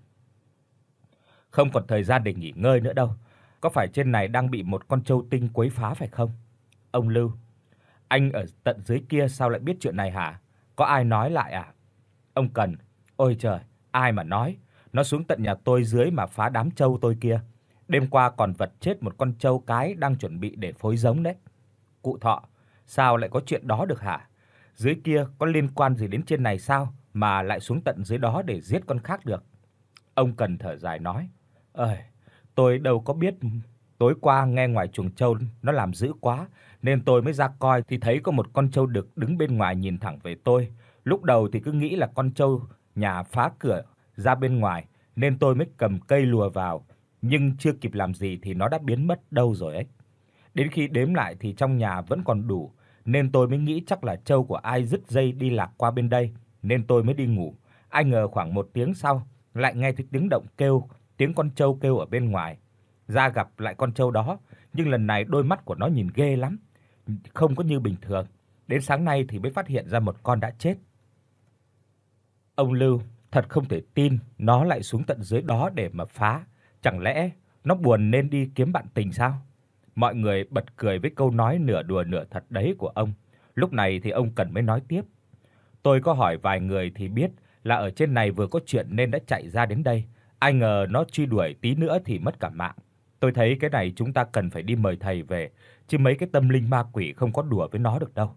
"Không còn thời gian để nghỉ ngơi nữa đâu. Có phải trên này đang bị một con trâu tinh quấy phá phải không?" Ông Lưu: "Anh ở tận dưới kia sao lại biết chuyện này hả? Có ai nói lại à?" Ông Cần: "Ôi trời, ai mà nói, nó xuống tận nhà tôi dưới mà phá đám trâu tôi kia. Đêm qua còn vật chết một con trâu cái đang chuẩn bị để phối giống đấy." Cụ Thọ: "Sao lại có chuyện đó được hả? Dưới kia có liên quan gì đến trên này sao mà lại xuống tận dưới đó để giết con khác được?" Ông Cần thở dài nói: "Ơi, tôi đâu có biết Tối qua nghe ngoài chuồng trâu nó làm dữ quá nên tôi mới ra coi thì thấy có một con trâu đực đứng bên ngoài nhìn thẳng về tôi. Lúc đầu thì cứ nghĩ là con trâu nhà phá cửa ra bên ngoài nên tôi mới cầm cây lùa vào, nhưng chưa kịp làm gì thì nó đã biến mất đâu rồi ấy. Đến khi đếm lại thì trong nhà vẫn còn đủ, nên tôi mới nghĩ chắc là trâu của ai dứt dây đi lạc qua bên đây, nên tôi mới đi ngủ. Ai ngờ khoảng một tiếng sau, lại nghe thấy tiếng động kêu, tiếng con trâu kêu ở bên ngoài. Ra gặp lại con trâu đó, nhưng lần này đôi mắt của nó nhìn ghê lắm, không có như bình thường. Đến sáng nay thì mới phát hiện ra một con đã chết. Ông Lưu thật không thể tin nó lại xuống tận dưới đó để mà phá, chẳng lẽ nó buồn nên đi kiếm bạn tình sao? Mọi người bật cười với câu nói nửa đùa nửa thật đấy của ông. Lúc này thì ông Cần mới nói tiếp. Tôi có hỏi vài người thì biết là ở trên này vừa có chuyện nên đã chạy ra đến đây. Ai ngờ nó truy đuổi tí nữa thì mất cả mạng. Tôi thấy cái này chúng ta cần phải đi mời thầy về, chứ mấy cái tâm linh ma quỷ không có đùa với nó được đâu.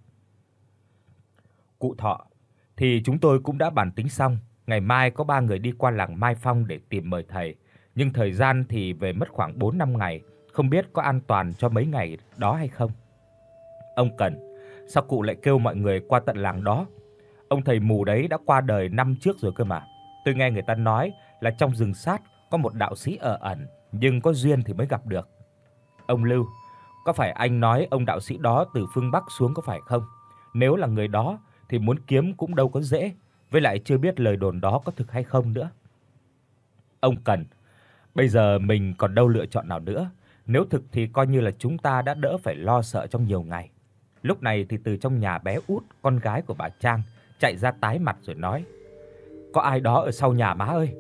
Cụ Thọ, thì chúng tôi cũng đã bàn tính xong, ngày mai có ba người đi qua làng Mai Phong để tìm mời thầy, nhưng thời gian thì về mất khoảng bốn năm ngày, không biết có an toàn cho mấy ngày đó hay không. Ông Cần, sao cụ lại kêu mọi người qua tận làng đó? Ông thầy mù đấy đã qua đời năm trước rồi cơ mà. Tôi nghe người ta nói là trong rừng sát có một đạo sĩ ở ẩn, nhưng có duyên thì mới gặp được. Ông Lưu, có phải anh nói ông đạo sĩ đó từ phương Bắc xuống có phải không? Nếu là người đó thì muốn kiếm cũng đâu có dễ, với lại chưa biết lời đồn đó có thực hay không nữa. Ông Cần, bây giờ mình còn đâu lựa chọn nào nữa, nếu thực thì coi như là chúng ta đã đỡ phải lo sợ trong nhiều ngày. Lúc này thì từ trong nhà bé Út, con gái của bà Trang, chạy ra tái mặt rồi nói: "Có ai đó ở sau nhà má ơi."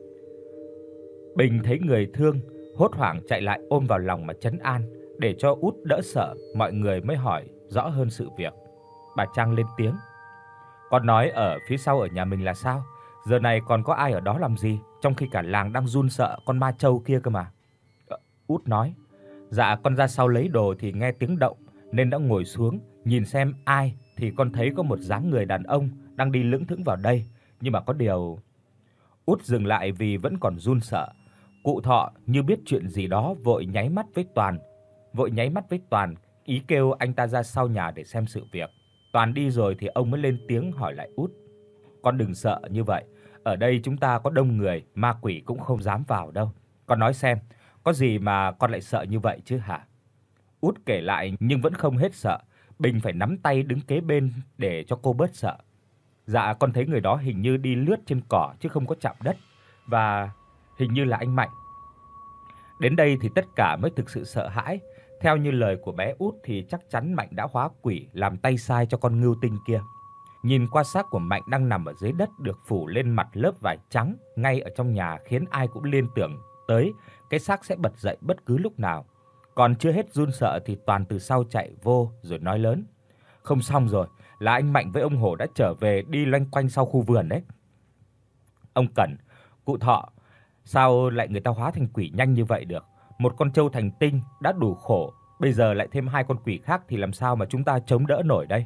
Bình thấy người thương, hốt hoảng chạy lại ôm vào lòng mà trấn an, để cho Út đỡ sợ, mọi người mới hỏi rõ hơn sự việc. Bà Trang lên tiếng: "Con nói ở phía sau ở nhà mình là sao? Giờ này còn có ai ở đó làm gì, trong khi cả làng đang run sợ con ma trâu kia cơ mà." Ờ, Út nói: "Dạ con ra sau lấy đồ thì nghe tiếng động nên đã ngồi xuống nhìn xem ai thì con thấy có một dáng người đàn ông đang đi lững thững vào đây, nhưng mà có điều." Út dừng lại vì vẫn còn run sợ. Cụ Thọ như biết chuyện gì đó vội nháy mắt với Toàn, vội nháy mắt với Toàn, ý kêu anh ta ra sau nhà để xem sự việc. Toàn đi rồi thì ông mới lên tiếng hỏi lại Út: "Con đừng sợ như vậy, ở đây chúng ta có đông người, ma quỷ cũng không dám vào đâu. Con nói xem, có gì mà con lại sợ như vậy chứ hả?" Út kể lại nhưng vẫn không hết sợ, Bình phải nắm tay đứng kế bên để cho cô bớt sợ. "Dạ con thấy người đó hình như đi lướt trên cỏ chứ không có chạm đất, và hình như là anh Mạnh." Đến đây thì tất cả mới thực sự sợ hãi. Theo như lời của bé Út thì chắc chắn Mạnh đã hóa quỷ làm tay sai cho con ngưu tinh kia. Nhìn qua xác của Mạnh đang nằm ở dưới đất được phủ lên mặt lớp vải trắng ngay ở trong nhà, khiến ai cũng liên tưởng tới cái xác sẽ bật dậy bất cứ lúc nào. Còn chưa hết run sợ thì Toàn từ sau chạy vô rồi nói lớn: "Không xong rồi, là anh Mạnh với ông Hổ đã trở về đi loanh quanh sau khu vườn đấy." Ông Cẩn: "Cụ Thọ, sao lại người ta hóa thành quỷ nhanh như vậy được? Một con trâu thành tinh đã đủ khổ, bây giờ lại thêm hai con quỷ khác thì làm sao mà chúng ta chống đỡ nổi đây?"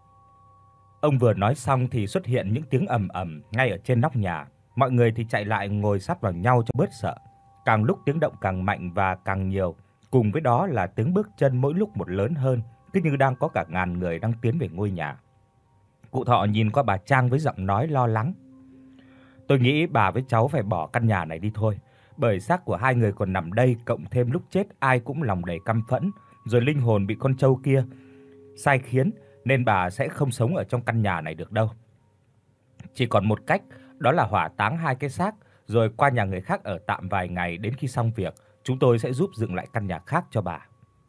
Ông vừa nói xong thì xuất hiện những tiếng ầm ầm ngay ở trên nóc nhà. Mọi người thì chạy lại ngồi sát vào nhau cho bớt sợ. Càng lúc tiếng động càng mạnh và càng nhiều, cùng với đó là tiếng bước chân mỗi lúc một lớn hơn, cứ như đang có cả ngàn người đang tiến về ngôi nhà. Cụ Thọ nhìn qua bà Trang với giọng nói lo lắng: "Tôi nghĩ bà với cháu phải bỏ căn nhà này đi thôi, bởi xác của hai người còn nằm đây, cộng thêm lúc chết ai cũng lòng đầy căm phẫn, rồi linh hồn bị con trâu kia sai khiến nên bà sẽ không sống ở trong căn nhà này được đâu. Chỉ còn một cách, đó là hỏa táng hai cái xác rồi qua nhà người khác ở tạm vài ngày, đến khi xong việc, chúng tôi sẽ giúp dựng lại căn nhà khác cho bà."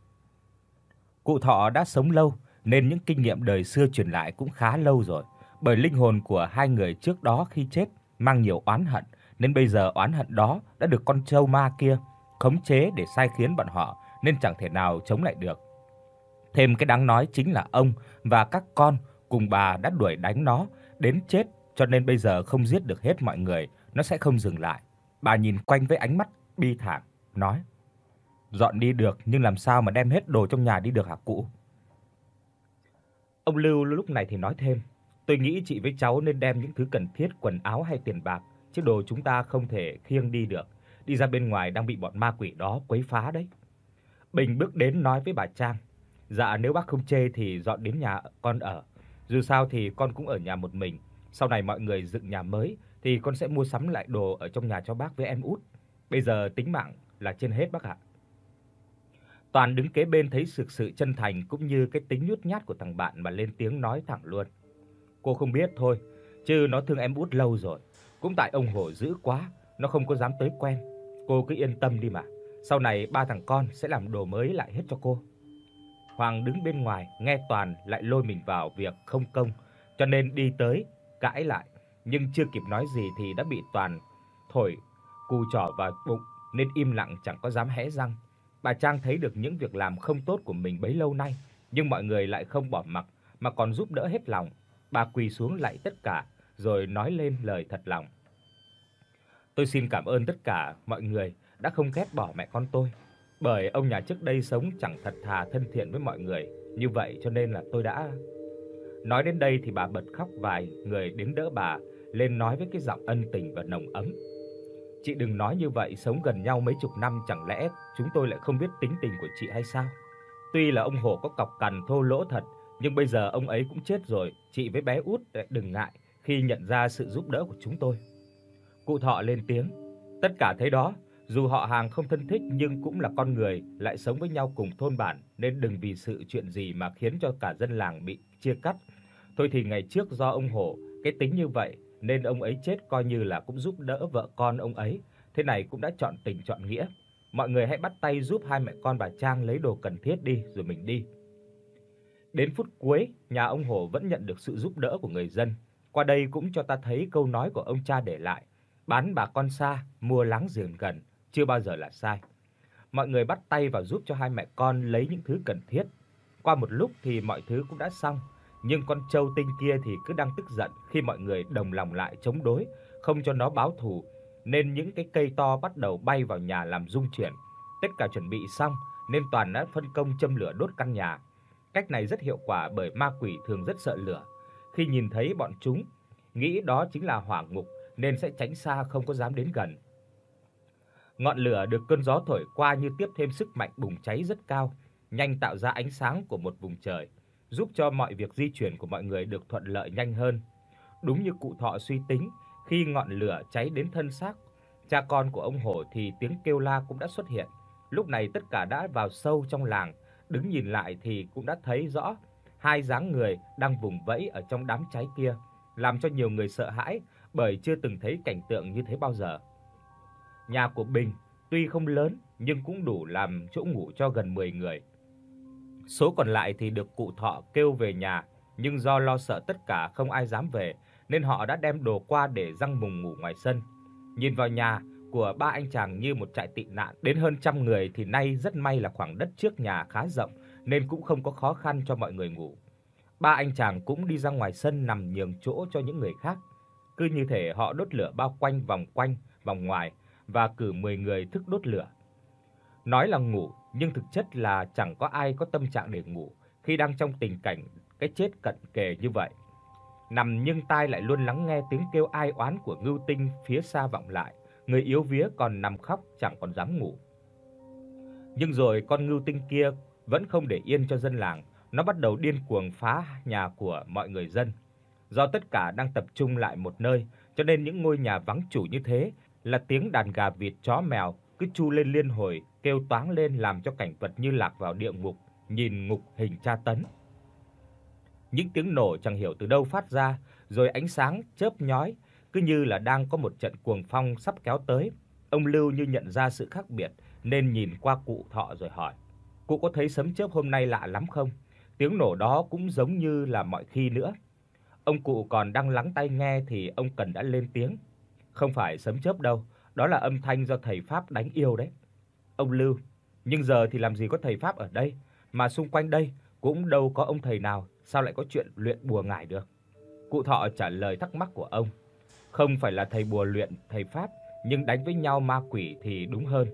Cụ Thọ đã sống lâu nên những kinh nghiệm đời xưa truyền lại cũng khá lâu rồi, bởi linh hồn của hai người trước đó khi chết mang nhiều oán hận, nên bây giờ oán hận đó đã được con trâu ma kia khống chế để sai khiến bọn họ, nên chẳng thể nào chống lại được. Thêm cái đáng nói chính là ông và các con cùng bà đã đuổi đánh nó đến chết, cho nên bây giờ không giết được hết mọi người, nó sẽ không dừng lại. Bà nhìn quanh với ánh mắt bi thảm, nói: "Dọn đi được, nhưng làm sao mà đem hết đồ trong nhà đi được hả cụ?" Ông Lưu lúc này thì nói thêm: "Tôi nghĩ chị với cháu nên đem những thứ cần thiết, quần áo hay tiền bạc, chứ đồ chúng ta không thể khiêng đi được. Đi ra bên ngoài đang bị bọn ma quỷ đó quấy phá đấy." Bình bước đến nói với bà Trang: "Dạ nếu bác không chê thì dọn đến nhà con ở. Dù sao thì con cũng ở nhà một mình, sau này mọi người dựng nhà mới thì con sẽ mua sắm lại đồ ở trong nhà cho bác với em út. Bây giờ tính mạng là trên hết bác ạ." Toàn đứng kế bên thấy sự sự chân thành cũng như cái tính nhút nhát của thằng bạn mà lên tiếng nói thẳng luôn: "Cô không biết thôi, chứ nó thương em út lâu rồi, cũng tại ông Hổ dữ quá, nó không có dám tới quen. Cô cứ yên tâm đi mà, sau này ba thằng con sẽ làm đồ mới lại hết cho cô." Hoàng đứng bên ngoài nghe Toàn lại lôi mình vào việc không công, cho nên đi tới cãi lại, nhưng chưa kịp nói gì thì đã bị Toàn thổi cù trỏ vào bụng nên im lặng chẳng có dám hé răng. Bà Trang thấy được những việc làm không tốt của mình bấy lâu nay, nhưng mọi người lại không bỏ mặc mà còn giúp đỡ hết lòng. Bà quỳ xuống lạy tất cả rồi nói lên lời thật lòng: "Tôi xin cảm ơn tất cả mọi người đã không ghét bỏ mẹ con tôi, bởi ông nhà trước đây sống chẳng thật thà thân thiện với mọi người, như vậy cho nên là tôi đã..." Nói đến đây thì bà bật khóc, vài người đến đỡ bà lên nói với cái giọng ân tình và nồng ấm: "Chị đừng nói như vậy, sống gần nhau mấy chục năm chẳng lẽ chúng tôi lại không biết tính tình của chị hay sao? Tuy là ông Hổ có cọc cằn thô lỗ thật, nhưng bây giờ ông ấy cũng chết rồi, chị với bé út lại đừng ngại khi nhận ra sự giúp đỡ của chúng tôi." Cụ Thọ lên tiếng: "Tất cả thấy đó, dù họ hàng không thân thích nhưng cũng là con người, lại sống với nhau cùng thôn bản, nên đừng vì sự chuyện gì mà khiến cho cả dân làng bị chia cắt. Thôi thì ngày trước do ông Hổ cái tính như vậy nên ông ấy chết coi như là cũng giúp đỡ vợ con ông ấy, thế này cũng đã chọn tình chọn nghĩa. Mọi người hãy bắt tay giúp hai mẹ con bà Trang lấy đồ cần thiết đi rồi mình đi." Đến phút cuối, nhà ông Hổ vẫn nhận được sự giúp đỡ của người dân. Qua đây cũng cho ta thấy câu nói của ông cha để lại: "Bán bà con xa, mua láng giềng gần", chưa bao giờ là sai. Mọi người bắt tay vào giúp cho hai mẹ con lấy những thứ cần thiết. Qua một lúc thì mọi thứ cũng đã xong, nhưng con trâu tinh kia thì cứ đang tức giận khi mọi người đồng lòng lại chống đối, không cho nó báo thù, nên những cái cây to bắt đầu bay vào nhà làm rung chuyển. Tất cả chuẩn bị xong nên Toàn đã phân công châm lửa đốt căn nhà. Cách này rất hiệu quả bởi ma quỷ thường rất sợ lửa. Khi nhìn thấy bọn chúng, nghĩ đó chính là hỏa ngục nên sẽ tránh xa không có dám đến gần. Ngọn lửa được cơn gió thổi qua như tiếp thêm sức mạnh bùng cháy rất cao, nhanh tạo ra ánh sáng của một vùng trời, giúp cho mọi việc di chuyển của mọi người được thuận lợi nhanh hơn. Đúng như cụ Thọ suy tính, khi ngọn lửa cháy đến thân xác cha con của ông Hổ thì tiếng kêu la cũng đã xuất hiện. Lúc này tất cả đã vào sâu trong làng, đứng nhìn lại thì cũng đã thấy rõ hai dáng người đang vùng vẫy ở trong đám cháy kia, làm cho nhiều người sợ hãi bởi chưa từng thấy cảnh tượng như thế bao giờ. Nhà của Bình tuy không lớn nhưng cũng đủ làm chỗ ngủ cho gần mười người. Số còn lại thì được cụ Thọ kêu về nhà, nhưng do lo sợ tất cả không ai dám về nên họ đã đem đồ qua để giăng mùng ngủ ngoài sân. Nhìn vào nhà của ba anh chàng như một trại tị nạn đến hơn trăm người thì nay rất may là khoảng đất trước nhà khá rộng nên cũng không có khó khăn cho mọi người ngủ. Ba anh chàng cũng đi ra ngoài sân nằm nhường chỗ cho những người khác. Cứ như thể họ đốt lửa bao quanh vòng quanh vòng ngoài và cử mười người thức đốt lửa. Nói là ngủ nhưng thực chất là chẳng có ai có tâm trạng để ngủ khi đang trong tình cảnh cái chết cận kề như vậy. Nằm nhưng tai lại luôn lắng nghe tiếng kêu ai oán của Ngưu Tinh phía xa vọng lại, người yếu vía còn nằm khóc chẳng còn dám ngủ. Nhưng rồi con Ngưu Tinh kia vẫn không để yên cho dân làng, nó bắt đầu điên cuồng phá nhà của mọi người dân. Do tất cả đang tập trung lại một nơi, cho nên những ngôi nhà vắng chủ như thế là tiếng đàn gà vịt chó mèo cứ tru lên liên hồi, kêu toáng lên làm cho cảnh vật như lạc vào địa ngục, nhìn ngục hình tra tấn. Những tiếng nổ chẳng hiểu từ đâu phát ra, rồi ánh sáng chớp nhói, cứ như là đang có một trận cuồng phong sắp kéo tới. Ông Lưu như nhận ra sự khác biệt nên nhìn qua cụ Thọ rồi hỏi: "Cụ có thấy sấm chớp hôm nay lạ lắm không? Tiếng nổ đó cũng giống như là mọi khi nữa." Ông cụ còn đang lắng tai nghe thì ông Cần đã lên tiếng: "Không phải sấm chớp đâu, đó là âm thanh do thầy pháp đánh yêu đấy." Ông Lưu: "Nhưng giờ thì làm gì có thầy pháp ở đây, mà xung quanh đây cũng đâu có ông thầy nào, sao lại có chuyện luyện bùa ngải được?" Cụ Thọ trả lời thắc mắc của ông: "Không phải là thầy bùa luyện thầy pháp, nhưng đánh với nhau ma quỷ thì đúng hơn."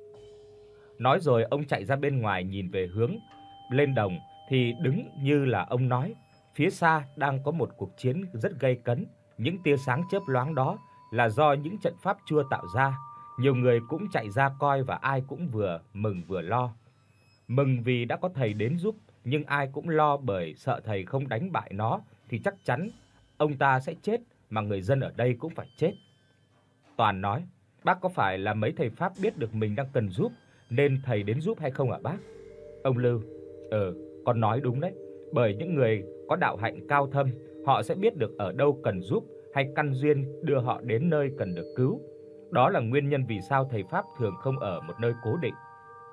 Nói rồi ông chạy ra bên ngoài nhìn về hướng lên đồng thì đứng như là ông nói, phía xa đang có một cuộc chiến rất gay cấn, những tia sáng chớp loáng đó là do những trận pháp chua tạo ra. Nhiều người cũng chạy ra coi và ai cũng vừa mừng vừa lo. Mừng vì đã có thầy đến giúp, nhưng ai cũng lo bởi sợ thầy không đánh bại nó thì chắc chắn ông ta sẽ chết mà người dân ở đây cũng phải chết. Toàn nói: "Bác có phải là mấy thầy pháp biết được mình đang cần giúp nên thầy đến giúp hay không hả bác?" Ông Lưu: "Ờ, con nói đúng đấy, bởi những người có đạo hạnh cao thâm, họ sẽ biết được ở đâu cần giúp hay căn duyên đưa họ đến nơi cần được cứu. Đó là nguyên nhân vì sao thầy pháp thường không ở một nơi cố định."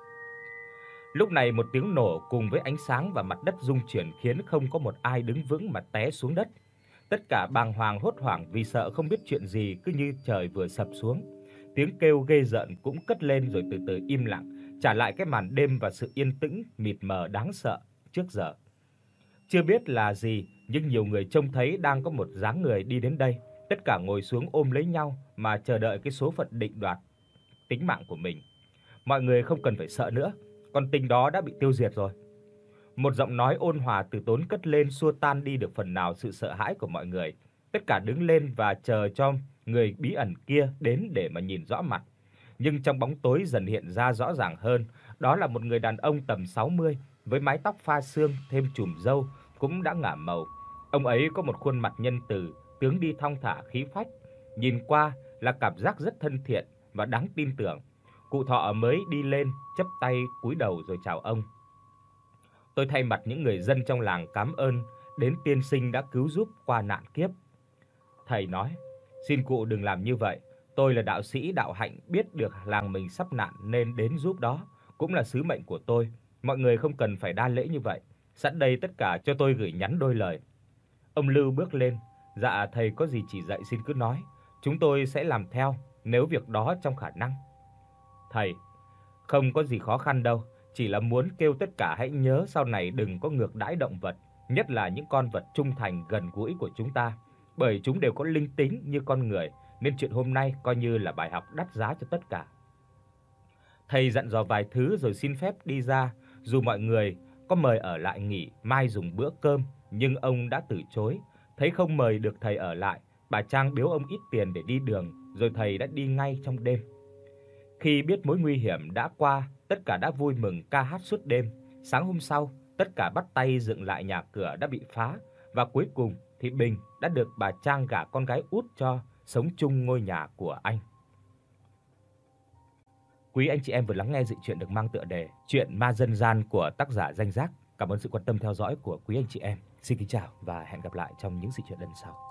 Lúc này một tiếng nổ cùng với ánh sáng và mặt đất rung chuyển khiến không có một ai đứng vững mà té xuống đất. Tất cả bàng hoàng hốt hoảng vì sợ không biết chuyện gì, cứ như trời vừa sập xuống. Tiếng kêu ghê rợn cũng cất lên rồi từ từ im lặng, trả lại cái màn đêm và sự yên tĩnh mịt mờ đáng sợ trước giờ. Chưa biết là gì, nhưng nhiều người trông thấy đang có một dáng người đi đến đây, tất cả ngồi xuống ôm lấy nhau mà chờ đợi cái số phận định đoạt tính mạng của mình. Mọi người không cần phải sợ nữa, con tinh đó đã bị tiêu diệt rồi. Một giọng nói ôn hòa từ tốn cất lên xua tan đi được phần nào sự sợ hãi của mọi người. Tất cả đứng lên và chờ cho người bí ẩn kia đến để mà nhìn rõ mặt. Nhưng trong bóng tối dần hiện ra rõ ràng hơn, đó là một người đàn ông tầm sáu mươi với mái tóc pha sương thêm chùm râu cũng đã ngả màu. Ông ấy có một khuôn mặt nhân từ, tướng đi thong thả khí phách, nhìn qua là cảm giác rất thân thiện và đáng tin tưởng. Cụ Thọ mới đi lên, chắp tay cúi đầu rồi chào ông. "Tôi thay mặt những người dân trong làng cảm ơn đến tiên sinh đã cứu giúp qua nạn kiếp." Thầy nói: "Xin cụ đừng làm như vậy, tôi là đạo sĩ đạo hạnh, biết được làng mình sắp nạn nên đến giúp đó, cũng là sứ mệnh của tôi. Mọi người không cần phải đa lễ như vậy. Sẵn đây tất cả cho tôi gửi nhắn đôi lời." Ông Lưu bước lên: "Dạ thầy có gì chỉ dạy xin cứ nói, chúng tôi sẽ làm theo nếu việc đó trong khả năng." Thầy: "Không có gì khó khăn đâu, chỉ là muốn kêu tất cả hãy nhớ sau này đừng có ngược đãi động vật, nhất là những con vật trung thành gần gũi của chúng ta, bởi chúng đều có linh tính như con người, nên chuyện hôm nay coi như là bài học đắt giá cho tất cả." Thầy dặn dò vài thứ rồi xin phép đi ra, dù mọi người có mời ở lại nghỉ mai dùng bữa cơm, nhưng ông đã từ chối. Thấy không mời được thầy ở lại, bà Trang biếu ông ít tiền để đi đường, rồi thầy đã đi ngay trong đêm. Khi biết mối nguy hiểm đã qua, tất cả đã vui mừng ca hát suốt đêm. Sáng hôm sau, tất cả bắt tay dựng lại nhà cửa đã bị phá, và cuối cùng thì Bình đã được bà Trang gả con gái út cho, sống chung ngôi nhà của anh. Quý anh chị em vừa lắng nghe dị truyện được mang tựa đề Chuyện ma dân gian của tác giả Danh Giác. Cảm ơn sự quan tâm theo dõi của quý anh chị em. Xin kính chào và hẹn gặp lại trong những dị truyện lần sau.